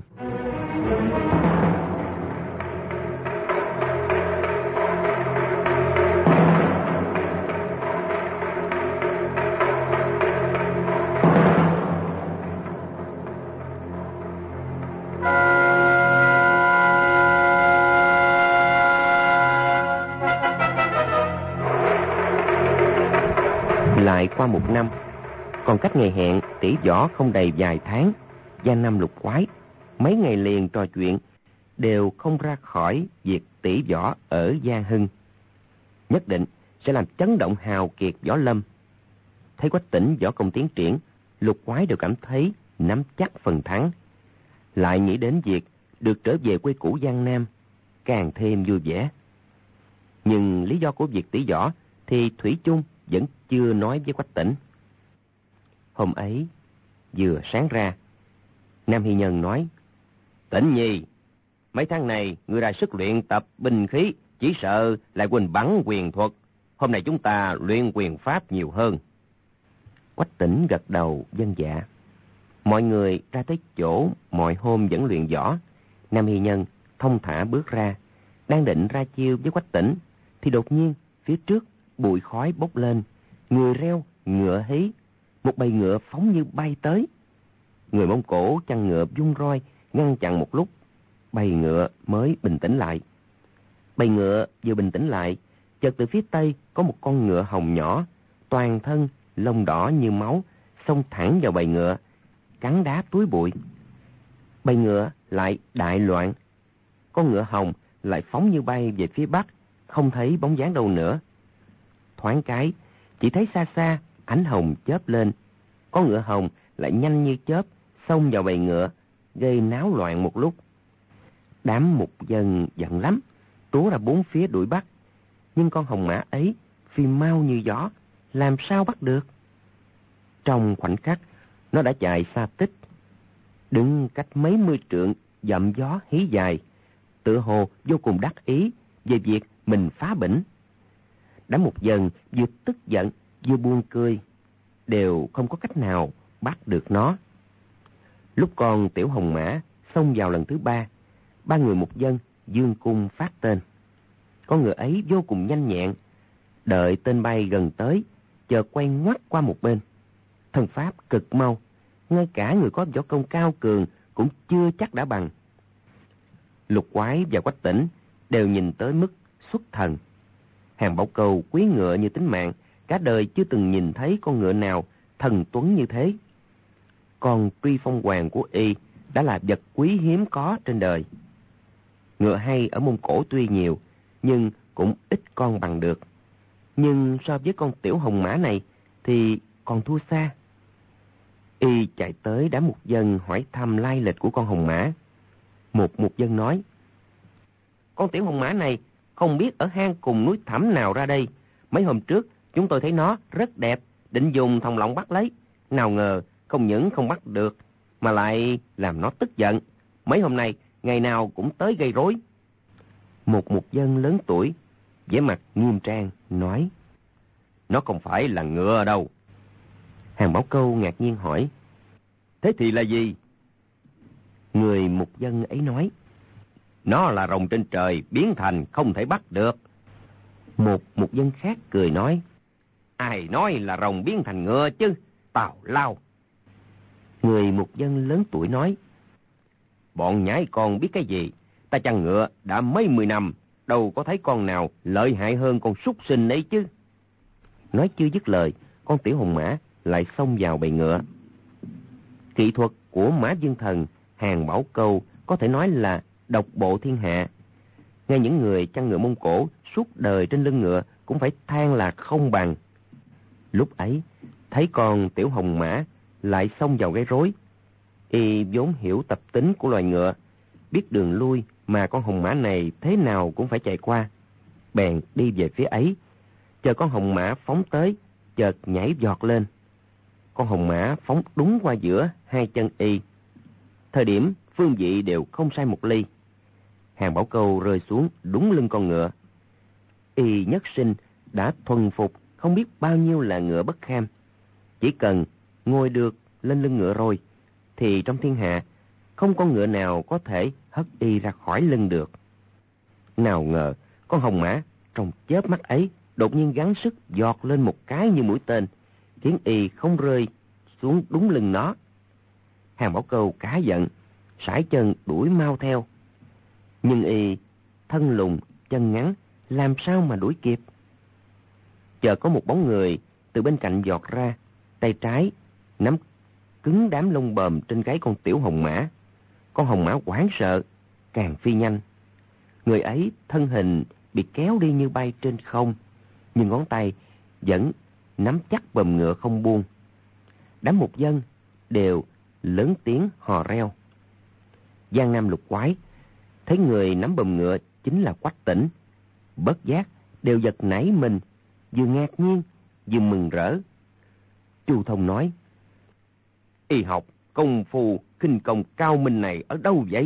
Lại qua một năm, còn cách ngày hẹn tỷ võ không đầy vài tháng, Giang Nam Lục Quái mấy ngày liền trò chuyện đều không ra khỏi việc tỷ võ ở Giang Hưng. Nhất định sẽ làm chấn động hào kiệt võ lâm. Thấy Quách Tỉnh võ công tiến triển, Lục Quái đều cảm thấy nắm chắc phần thắng. Lại nghĩ đến việc được trở về quê cũ Giang Nam, càng thêm vui vẻ. Nhưng lý do của việc tỷ võ thì thủy chung vẫn chưa nói với Quách Tĩnh. Hôm ấy, vừa sáng ra, Nam Hy Nhân nói: Tĩnh Nhi, mấy tháng này ngươi ra sức luyện tập binh khí, chỉ sợ lại quên bắn quyền thuật. Hôm nay chúng ta luyện quyền pháp nhiều hơn. Quách Tĩnh gật đầu vâng dạ. Mọi người ra tới chỗ mọi hôm vẫn luyện võ. Nam Hy Nhân thông thả bước ra, đang định ra chiêu với Quách Tĩnh, thì đột nhiên phía trước bụi khói bốc lên, người reo, ngựa hí, một bầy ngựa phóng như bay tới. Người Mông Cổ chăn ngựa vung roi ngăn chặn một lúc, bầy ngựa mới bình tĩnh lại. Bầy ngựa vừa bình tĩnh lại, chợt từ phía tây có một con ngựa hồng nhỏ, toàn thân lông đỏ như máu, xông thẳng vào bầy ngựa, cắn đá túi bụi. Bầy ngựa lại đại loạn, con ngựa hồng lại phóng như bay về phía bắc, không thấy bóng dáng đâu nữa. Thoáng cái, chỉ thấy xa xa ánh hồng chớp lên, con ngựa hồng lại nhanh như chớp xông vào bầy ngựa, gây náo loạn một lúc. Đám mục dân giận lắm, túa ra bốn phía đuổi bắt, nhưng con hồng mã ấy phi mau như gió, làm sao bắt được? Trong khoảnh khắc, nó đã chạy xa tích, đứng cách mấy mươi trượng, dậm gió hí dài, tựa hồ vô cùng đắc ý về việc mình phá bỉnh. Đám mục dân vừa tức giận vừa buồn cười, đều không có cách nào bắt được nó. Lúc con tiểu hồng mã xông vào lần thứ ba, ba người mục dân dương cung phát tên. Con ngựa ấy vô cùng nhanh nhẹn, đợi tên bay gần tới, chợt quay ngoắt qua một bên. Thân pháp cực mau, ngay cả người có võ công cao cường cũng chưa chắc đã bằng. Lục Quái và Quách Tĩnh đều nhìn tới mức xuất thần. Hàn Bảo Câu quý ngựa như tính mạng, cả đời chưa từng nhìn thấy con ngựa nào thần tuấn như thế. Còn Truy Phong Hoàng của y đã là vật quý hiếm có trên đời. Ngựa hay ở Mông Cổ tuy nhiều, nhưng cũng ít con bằng được. Nhưng so với con tiểu hồng mã này thì còn thua xa. Y chạy tới đám mục dân hỏi thăm lai lịch của con hồng mã. Một mục dân nói: Con tiểu hồng mã này không biết ở hang cùng núi thẳm nào ra đây. Mấy hôm trước chúng tôi thấy nó rất đẹp, định dùng thòng lọng bắt lấy. Nào ngờ không những không bắt được, mà lại làm nó tức giận. Mấy hôm nay ngày nào cũng tới gây rối. Một mục dân lớn tuổi, vẻ mặt nghiêm trang, nói: Nó không phải là ngựa đâu. Hàn Bảo Câu ngạc nhiên hỏi: Thế thì là gì? Người mục dân ấy nói: Nó là rồng trên trời biến thành, không thể bắt được. Một mục dân khác cười nói: Ai nói là rồng biến thành ngựa chứ, tào lao. Người mục dân lớn tuổi nói: Bọn nhãi con biết cái gì, ta chăn ngựa đã mấy mươi năm, đâu có thấy con nào lợi hại hơn con súc sinh ấy chứ. Nói chưa dứt lời, con tiểu hồng mã lại xông vào bầy ngựa. Kỹ thuật của Mã Dương Thần, Hàn Bảo Câu có thể nói là độc bộ thiên hạ. Ngay những người chăn ngựa Mông Cổ suốt đời trên lưng ngựa cũng phải than là không bằng. Lúc ấy, thấy con tiểu hồng mã lại xông vào gây rối, y vốn hiểu tập tính của loài ngựa, biết đường lui mà con hồng mã này thế nào cũng phải chạy qua, bèn đi về phía ấy. Chờ con hồng mã phóng tới, chợt nhảy giọt lên. Con hồng mã phóng đúng qua giữa hai chân y. Thời điểm phương vị đều không sai một ly. Hàn Bảo Câu rơi xuống đúng lưng con ngựa. Y nhất sinh đã thuần phục không biết bao nhiêu là ngựa bất kham. Chỉ cần ngồi được lên lưng ngựa rồi, thì trong thiên hạ không con ngựa nào có thể hất y ra khỏi lưng được. Nào ngờ con hồng mã trong chớp mắt ấy đột nhiên gắng sức giọt lên một cái như mũi tên, khiến y không rơi xuống đúng lưng nó. Hàn Bảo Câu cá giận, sải chân đuổi mau theo. Nhưng y thân lùn chân ngắn, làm sao mà đuổi kịp. Chợt có một bóng người từ bên cạnh giọt ra, tay trái nắm cứng đám lông bờm trên gáy con tiểu hồng mã. Con hồng mã hoảng sợ, càng phi nhanh. Người ấy thân hình bị kéo đi như bay trên không, nhưng ngón tay vẫn nắm chắc bờm ngựa không buông. Đám mục dân đều lớn tiếng hò reo. Giang Nam Lục Quái thấy người nắm bờm ngựa chính là Quách Tĩnh, bất giác đều giật nảy mình, vừa ngạc nhiên vừa mừng rỡ. Chu Thông nói: Y học, công phu, khinh công cao minh này ở đâu vậy?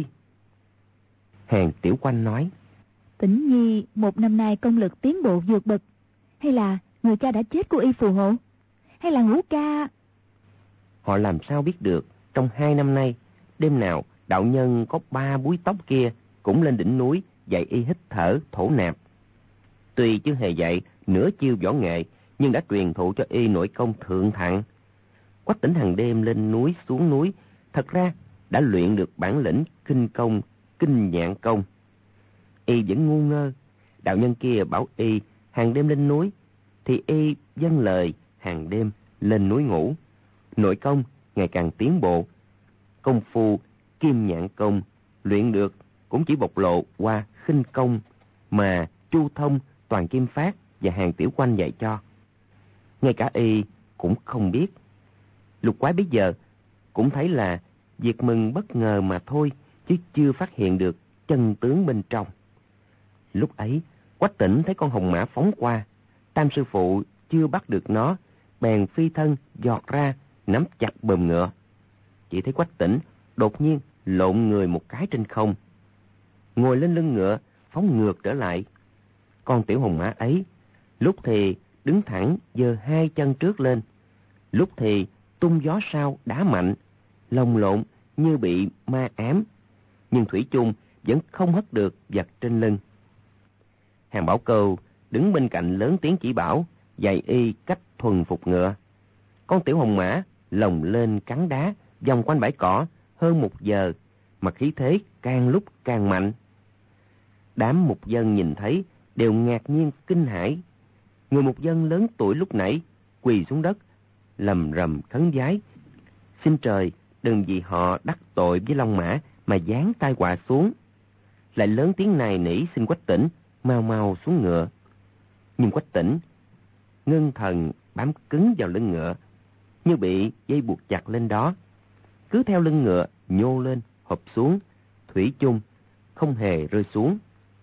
Hàn Tiểu Quanh nói: Tĩnh Nhi một năm nay công lực tiến bộ vượt bậc, hay là người cha đã chết của y phù hộ, hay là Ngũ ca? Họ làm sao biết được, trong hai năm nay, đêm nào đạo nhân có ba búi tóc kia cũng lên đỉnh núi dạy y hít thở thổ nạp. Tuy chưa hề dạy nửa chiêu võ nghệ, nhưng đã truyền thụ cho y nội công thượng thặng. Quách Tĩnh hàng đêm lên núi xuống núi, thật ra đã luyện được bản lĩnh khinh công, kinh nhạn công. Y vẫn ngu ngơ, đạo nhân kia bảo y hàng đêm lên núi, thì y vâng lời hàng đêm lên núi ngủ. Nội công ngày càng tiến bộ, công phu kim nhạn công luyện được cũng chỉ bộc lộ qua khinh công mà Chu Thông, Toàn Kim Phát và Hàn Tiểu Quanh dạy cho. Ngay cả y cũng không biết. Lục Quái bây giờ cũng thấy là việc mừng bất ngờ mà thôi, chứ chưa phát hiện được chân tướng bên trong. Lúc ấy, Quách Tĩnh thấy con hồng mã phóng qua, Tam sư phụ chưa bắt được nó, bèn phi thân giọt ra, nắm chặt bờm ngựa. Chỉ thấy Quách Tĩnh đột nhiên lộn người một cái trên không, ngồi lên lưng ngựa, phóng ngược trở lại. Con tiểu hồng mã ấy, lúc thì đứng thẳng giơ hai chân trước lên, lúc thì tung gió sau đá mạnh, lồng lộn như bị ma ám, nhưng thủy chung vẫn không hất được vật trên lưng. Hàn Bảo Câu đứng bên cạnh lớn tiếng chỉ bảo, dạy y cách thuần phục ngựa. Con tiểu hồng mã lồng lên cắn đá, vòng quanh bãi cỏ hơn một giờ, mà khí thế càng lúc càng mạnh. Đám mục dân nhìn thấy đều ngạc nhiên kinh hãi. Người mục dân lớn tuổi lúc nãy quỳ xuống đất, lầm rầm khấn vái, xin trời đừng vì họ đắc tội với Long Mã mà giáng tai họa xuống. Lại lớn tiếng nài nỉ xin Quách Tĩnh mau mau xuống ngựa. Nhưng Quách Tĩnh ngưng thần bám cứng vào lưng ngựa, như bị dây buộc chặt lên đó, cứ theo lưng ngựa nhô lên hụp xuống, thủy chung không hề rơi xuống.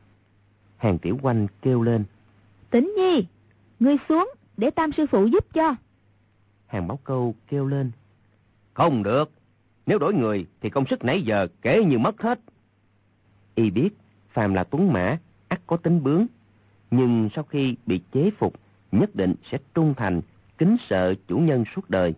Hàn Tiểu Quanh kêu lên: Tĩnh Nhi, ngươi xuống để Tam sư phụ giúp cho. Hàn Bảo Câu kêu lên: Không được, nếu đổi người thì công sức nãy giờ kể như mất hết. Y biết phàm là tuấn mã ắt có tính bướng, nhưng sau khi bị chế phục nhất định sẽ trung thành, kính sợ chủ nhân suốt đời.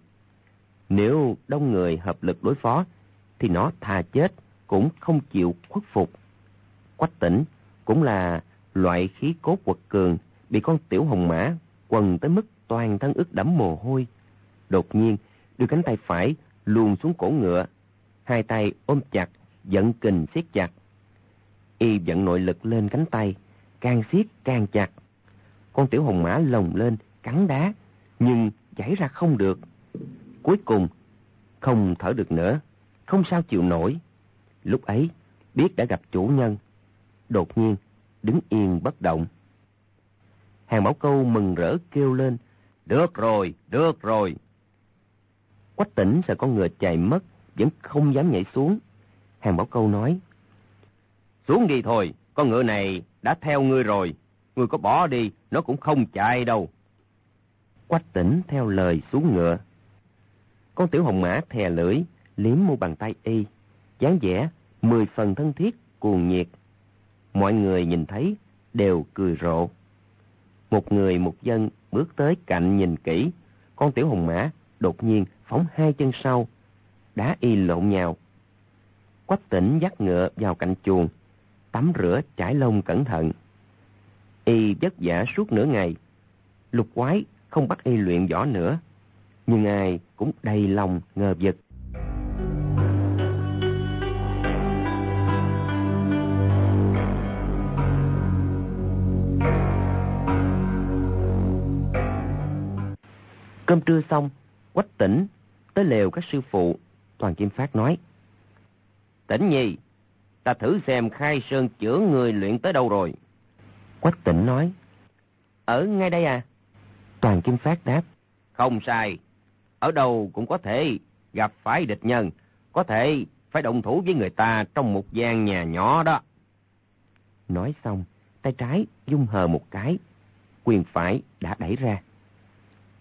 Nếu đông người hợp lực đối phó thì nó thà chết cũng không chịu khuất phục. Quách Tĩnh cũng là loại khí cốt quật cường, bị con tiểu hồng mã quần tới mức toàn thân ướt đẫm mồ hôi. Đột nhiên đưa cánh tay phải luồn xuống cổ ngựa, hai tay ôm chặt, vận kình siết chặt. Y vận nội lực lên cánh tay, càng siết càng chặt. Con tiểu hồng mã lồng lên cắn đá, nhưng chảy ra không được. Cuối cùng không thở được nữa, không sao chịu nổi. Lúc ấy biết đã gặp chủ nhân, đột nhiên đứng yên bất động. Hàn Bảo Câu mừng rỡ kêu lên: Được rồi, được rồi. Quách Tĩnh sợ con ngựa chạy mất, vẫn không dám nhảy xuống. Hàn Bảo Câu nói: Xuống đi thôi, con ngựa này đã theo ngươi rồi, ngươi có bỏ đi nó cũng không chạy đâu. Quách Tĩnh theo lời xuống ngựa. Con tiểu hồng mã thè lưỡi liếm mu bàn tay y, dáng vẻ mười phần thân thiết cuồng nhiệt. Mọi người nhìn thấy đều cười rộ. Một người một dân bước tới cạnh nhìn kỹ, con tiểu hồng mã đột nhiên phóng hai chân sau, đá y lộn nhào. Quách Tĩnh dắt ngựa vào cạnh chuồng, tắm rửa chải lông cẩn thận. Y vất vả suốt nửa ngày. Lục Quái không bắt y luyện võ nữa, nhưng ai cũng đầy lòng ngờ vực. Cơm trưa xong, Quách Tĩnh tới lều các sư phụ. Toàn Kim Phát nói: Tĩnh Nhi, ta thử xem Khai Sơn chữa người luyện tới đâu rồi. Quách Tĩnh nói: Ở ngay đây à? Toàn Kim Phát đáp: Không sai, ở đâu cũng có thể gặp phải địch nhân, có thể phải động thủ với người ta trong một gian nhà nhỏ đó. Nói xong, tay trái vung hờ một cái, quyền phải đã đẩy ra.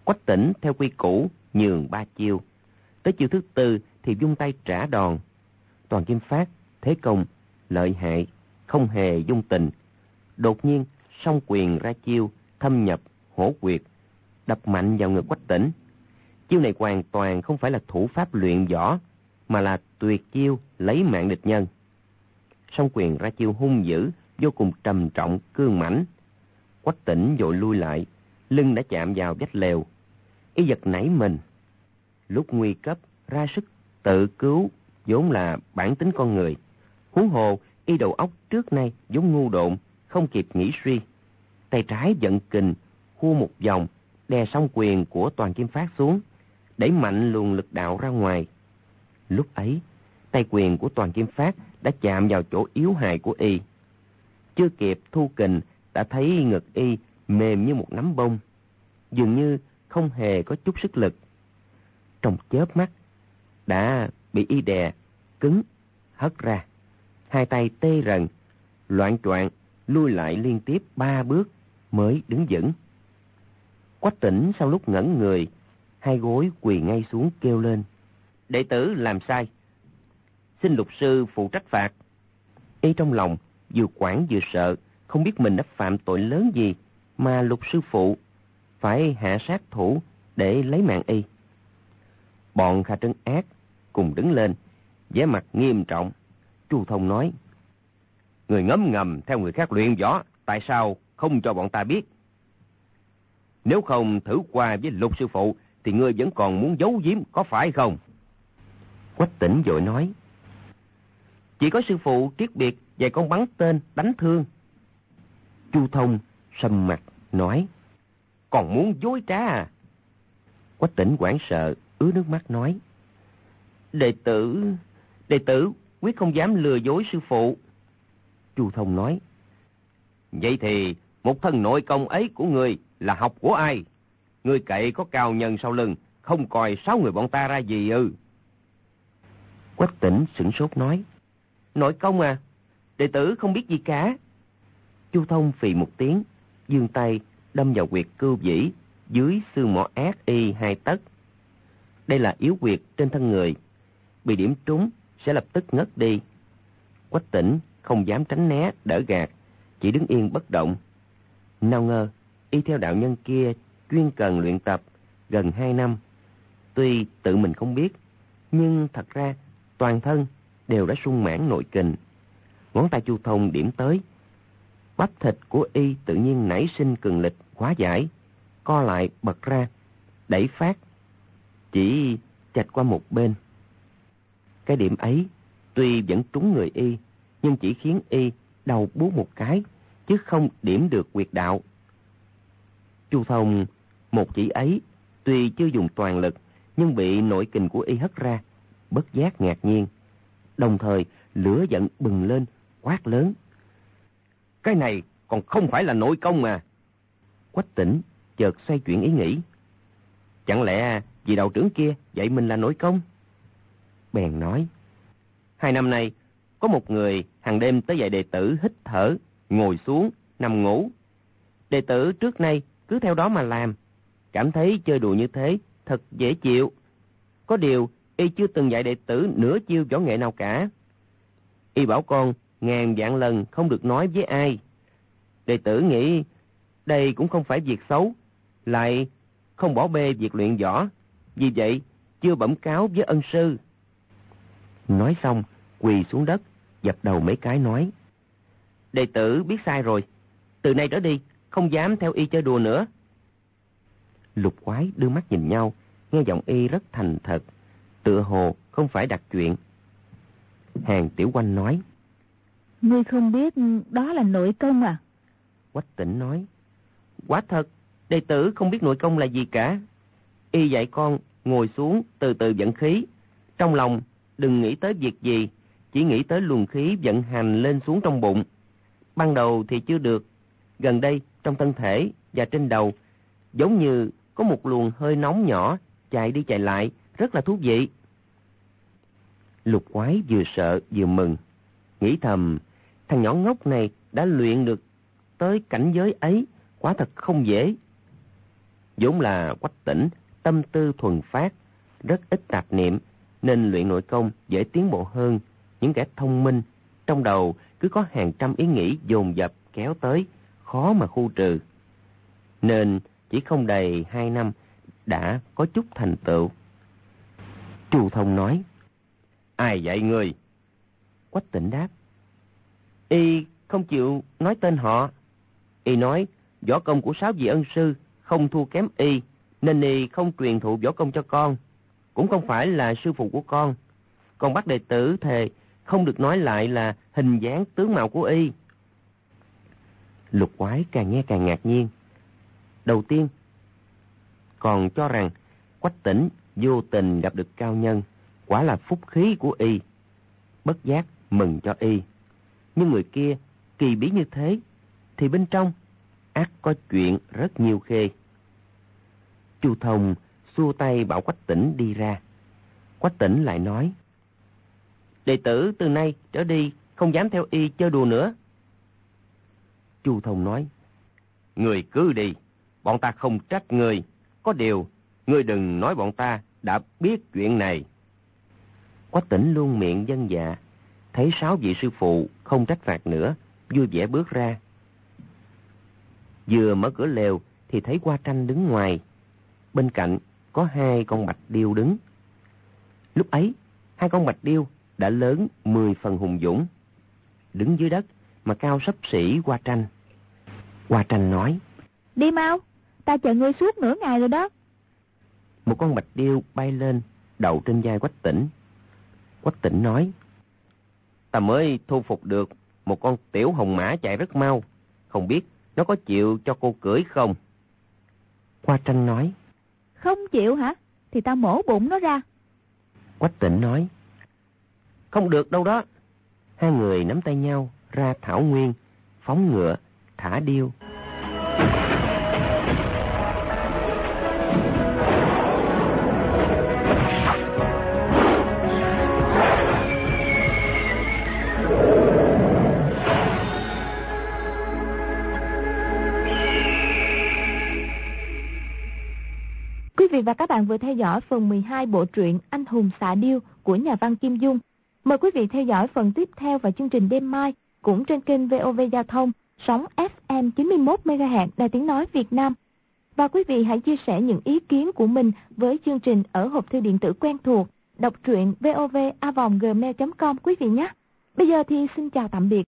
Quách Tỉnh theo quy củ nhường ba chiêu. Tới chiêu thứ tư thì vung tay trả đòn. Toàn Kim Phát thế công lợi hại, không hề dung tình. Đột nhiên song quyền ra chiêu thâm nhập hổ quyệt, đập mạnh vào ngực Quách Tỉnh. Chiêu này hoàn toàn không phải là thủ pháp luyện võ, mà là tuyệt chiêu lấy mạng địch nhân. Song quyền ra chiêu hung dữ, vô cùng trầm trọng, cương mãnh. Quách Tỉnh vội lui lại, lưng đã chạm vào vách lều. Y giật nảy mình. Lúc nguy cấp ra sức tự cứu vốn là bản tính con người. Huống hồ y đầu óc trước nay vốn ngu độn, không kịp nghĩ suy. Tay trái vận kình hua một vòng, đè song quyền của Toàn Kim Phát xuống, đẩy mạnh luồng lực đạo ra ngoài. Lúc ấy, tay quyền của Toàn Kim Phát đã chạm vào chỗ yếu hại của y. Chưa kịp thu kình, đã thấy ngực y mềm như một nắm bông, dường như không hề có chút sức lực. Trong chớp mắt, đã bị y đè cứng, hất ra. Hai tay tê rần, loạng choạng lui lại liên tiếp ba bước mới đứng vững. Quách Tỉnh sau lúc ngẩn người, hai gối quỳ ngay xuống kêu lên: "Đệ tử làm sai, xin lục sư phụ trách phạt." Y trong lòng vừa hoảng vừa sợ, không biết mình đã phạm tội lớn gì mà lục sư phụ phải hạ sát thủ để lấy mạng y. Bọn Kha Trấn Ác cùng đứng lên, vẻ mặt nghiêm trọng. Chu Thông nói: "Người ngấm ngầm theo người khác luyện võ, tại sao không cho bọn ta biết? Nếu không thử qua với lục sư phụ thì ngươi vẫn còn muốn giấu giếm, có phải không?" Quách Tỉnh vội nói: "Chỉ có sư phụ triết biệt vài con bắn tên đánh thương." Chu Thông sầm mặt nói: "Còn muốn dối trá à?" Quách Tỉnh hoảng sợ ứa nước mắt nói: Đệ tử, đệ tử quyết không dám lừa dối sư phụ." Chu Thông nói: "Vậy thì một thân nội công ấy của ngươi là học của ai? Ngươi cậy có cao nhân sau lưng, không coi sáu người bọn ta ra gì ư?" Quách Tỉnh sửng sốt nói: "Nội công à? Đệ tử không biết gì cả." Chu Thông phì một tiếng, giương tay đâm vào huyệt cưu vĩ dưới xương mỏ ác y hai tấc. Đây là yếu huyệt trên thân người, bị điểm trúng sẽ lập tức ngất đi. Quách Tỉnh không dám tránh né đỡ gạt, chỉ đứng yên bất động. Nào ngờ y theo đạo nhân kia chuyên cần luyện tập gần hai năm, tuy tự mình không biết, nhưng thật ra toàn thân đều đã sung mãn nội kình. Ngón tay Chu Thông điểm tới, bắp thịt của y tự nhiên nảy sinh cường lực hóa giải, co lại bật ra, đẩy phát, chỉ chạch qua một bên. Cái điểm ấy tuy vẫn trúng người y, nhưng chỉ khiến y đầu bút một cái, chứ không điểm được huyệt đạo. Chu Thông một chỉ ấy tuy chưa dùng toàn lực, nhưng bị nội kình của y hất ra, bất giác ngạc nhiên, đồng thời lửa giận bừng lên, quát lớn: "Cái này còn không phải là nội công mà!" Quách Tỉnh chợt xoay chuyển ý nghĩ, chẳng lẽ vị đạo trưởng kia dạy mình là nội công? Bèn nói: "Hai năm nay có một người hàng đêm tới dạy đệ tử hít thở, ngồi xuống, nằm ngủ. Đệ tử trước nay cứ theo đó mà làm, cảm thấy chơi đùa như thế thật dễ chịu. Có điều y chưa từng dạy đệ tử nửa chiêu võ nghệ nào cả. Y bảo con ngàn vạn lần không được nói với ai. Đệ tử nghĩ đây cũng không phải việc xấu, lại không bỏ bê việc luyện võ, vì vậy chưa bẩm cáo với ân sư." Nói xong quỳ xuống đất, dập đầu mấy cái nói: "Đệ tử biết sai rồi, từ nay trở đi không dám theo y chơi đùa nữa." Lục Quái đưa mắt nhìn nhau, nghe giọng y rất thành thật, tựa hồ không phải đặt chuyện. Hàng Tiểu Oanh nói: "Ngươi không biết đó là nội công à?" Quách Tỉnh nói: "Quả thật, đệ tử không biết nội công là gì cả. Y dạy con ngồi xuống từ từ vận khí, trong lòng đừng nghĩ tới việc gì, chỉ nghĩ tới luồng khí vận hành lên xuống trong bụng. Ban đầu thì chưa được, gần đây trong thân thể và trên đầu giống như có một luồng hơi nóng nhỏ chạy đi chạy lại, rất là thú vị." Lục Quái vừa sợ vừa mừng, nghĩ thầm: thằng nhỏ ngốc này đã luyện được tới cảnh giới ấy, quả thật không dễ. vốn là Quách Tỉnh, tâm tư thuần phát, rất ít tạp niệm, nên luyện nội công dễ tiến bộ hơn những kẻ thông minh, trong đầu cứ có hàng trăm ý nghĩ dồn dập kéo tới, khó mà khu trừ. Nên chỉ không đầy hai năm đã có chút thành tựu. Chu Thông nói: ai dạy ngươi? Quách Tỉnh đáp: y không chịu nói tên họ. Y nói võ công của sáu vị ân sư không thua kém y, nên y không truyền thụ võ công cho con, cũng không phải là sư phụ của con. Con bắt đệ tử thề không được nói lại là hình dáng tướng mạo của y. Lục Quái càng nghe càng ngạc nhiên. Đầu tiên còn cho rằng Quách Tỉnh vô tình gặp được cao nhân, quả là phúc khí của y, bất giác mừng cho y. Nhưng người kia kỳ bí như thế, thì bên trong ắt có chuyện rất nhiều khê. Chu Thông xua tay bảo Quách Tỉnh đi ra. Quách Tỉnh lại nói: đệ tử từ nay trở đi không dám theo y chơi đùa nữa. Chu Thông nói: người cứ đi, bọn ta không trách người. Có điều, ngươi đừng nói bọn ta đã biết chuyện này. Quách Tỉnh luôn miệng vâng dạ, thấy sáu vị sư phụ không trách phạt nữa, vui vẻ bước ra. Vừa mở cửa lều thì thấy Hoa Tranh đứng ngoài. Bên cạnh có hai con bạch điêu đứng. Lúc ấy, hai con bạch điêu đã lớn mười phần hùng dũng, đứng dưới đất mà cao xấp xỉ Hoa Tranh. Hoa Tranh nói: đi mau, ta chờ ngươi suốt nửa ngày rồi đó. Một con bạch điêu bay lên, đậu trên vai Quách Tỉnh. Quách Tỉnh nói: ta mới thu phục được một con tiểu hồng mã chạy rất mau, không biết nó có chịu cho cô cưỡi không? Hoa Tranh nói: không chịu hả? Thì ta mổ bụng nó ra. Quách Tỉnh nói: không được đâu đó. Hai người nắm tay nhau ra thảo nguyên, phóng ngựa, thả điêu. Quý vị và các bạn vừa theo dõi phần mười hai bộ truyện Anh hùng xạ điêu của nhà văn Kim Dung. Mời quý vị theo dõi phần tiếp theo vào chương trình đêm mai cũng trên kênh vê o vê Giao thông, sóng ép em chín mươi mốt mê ga héc Đài Tiếng Nói Việt Nam. Và quý vị hãy chia sẻ những ý kiến của mình với chương trình ở hộp thư điện tử quen thuộc đọc truyện vov a vòng gmail chấm com quý vị nhé. Bây giờ thì xin chào tạm biệt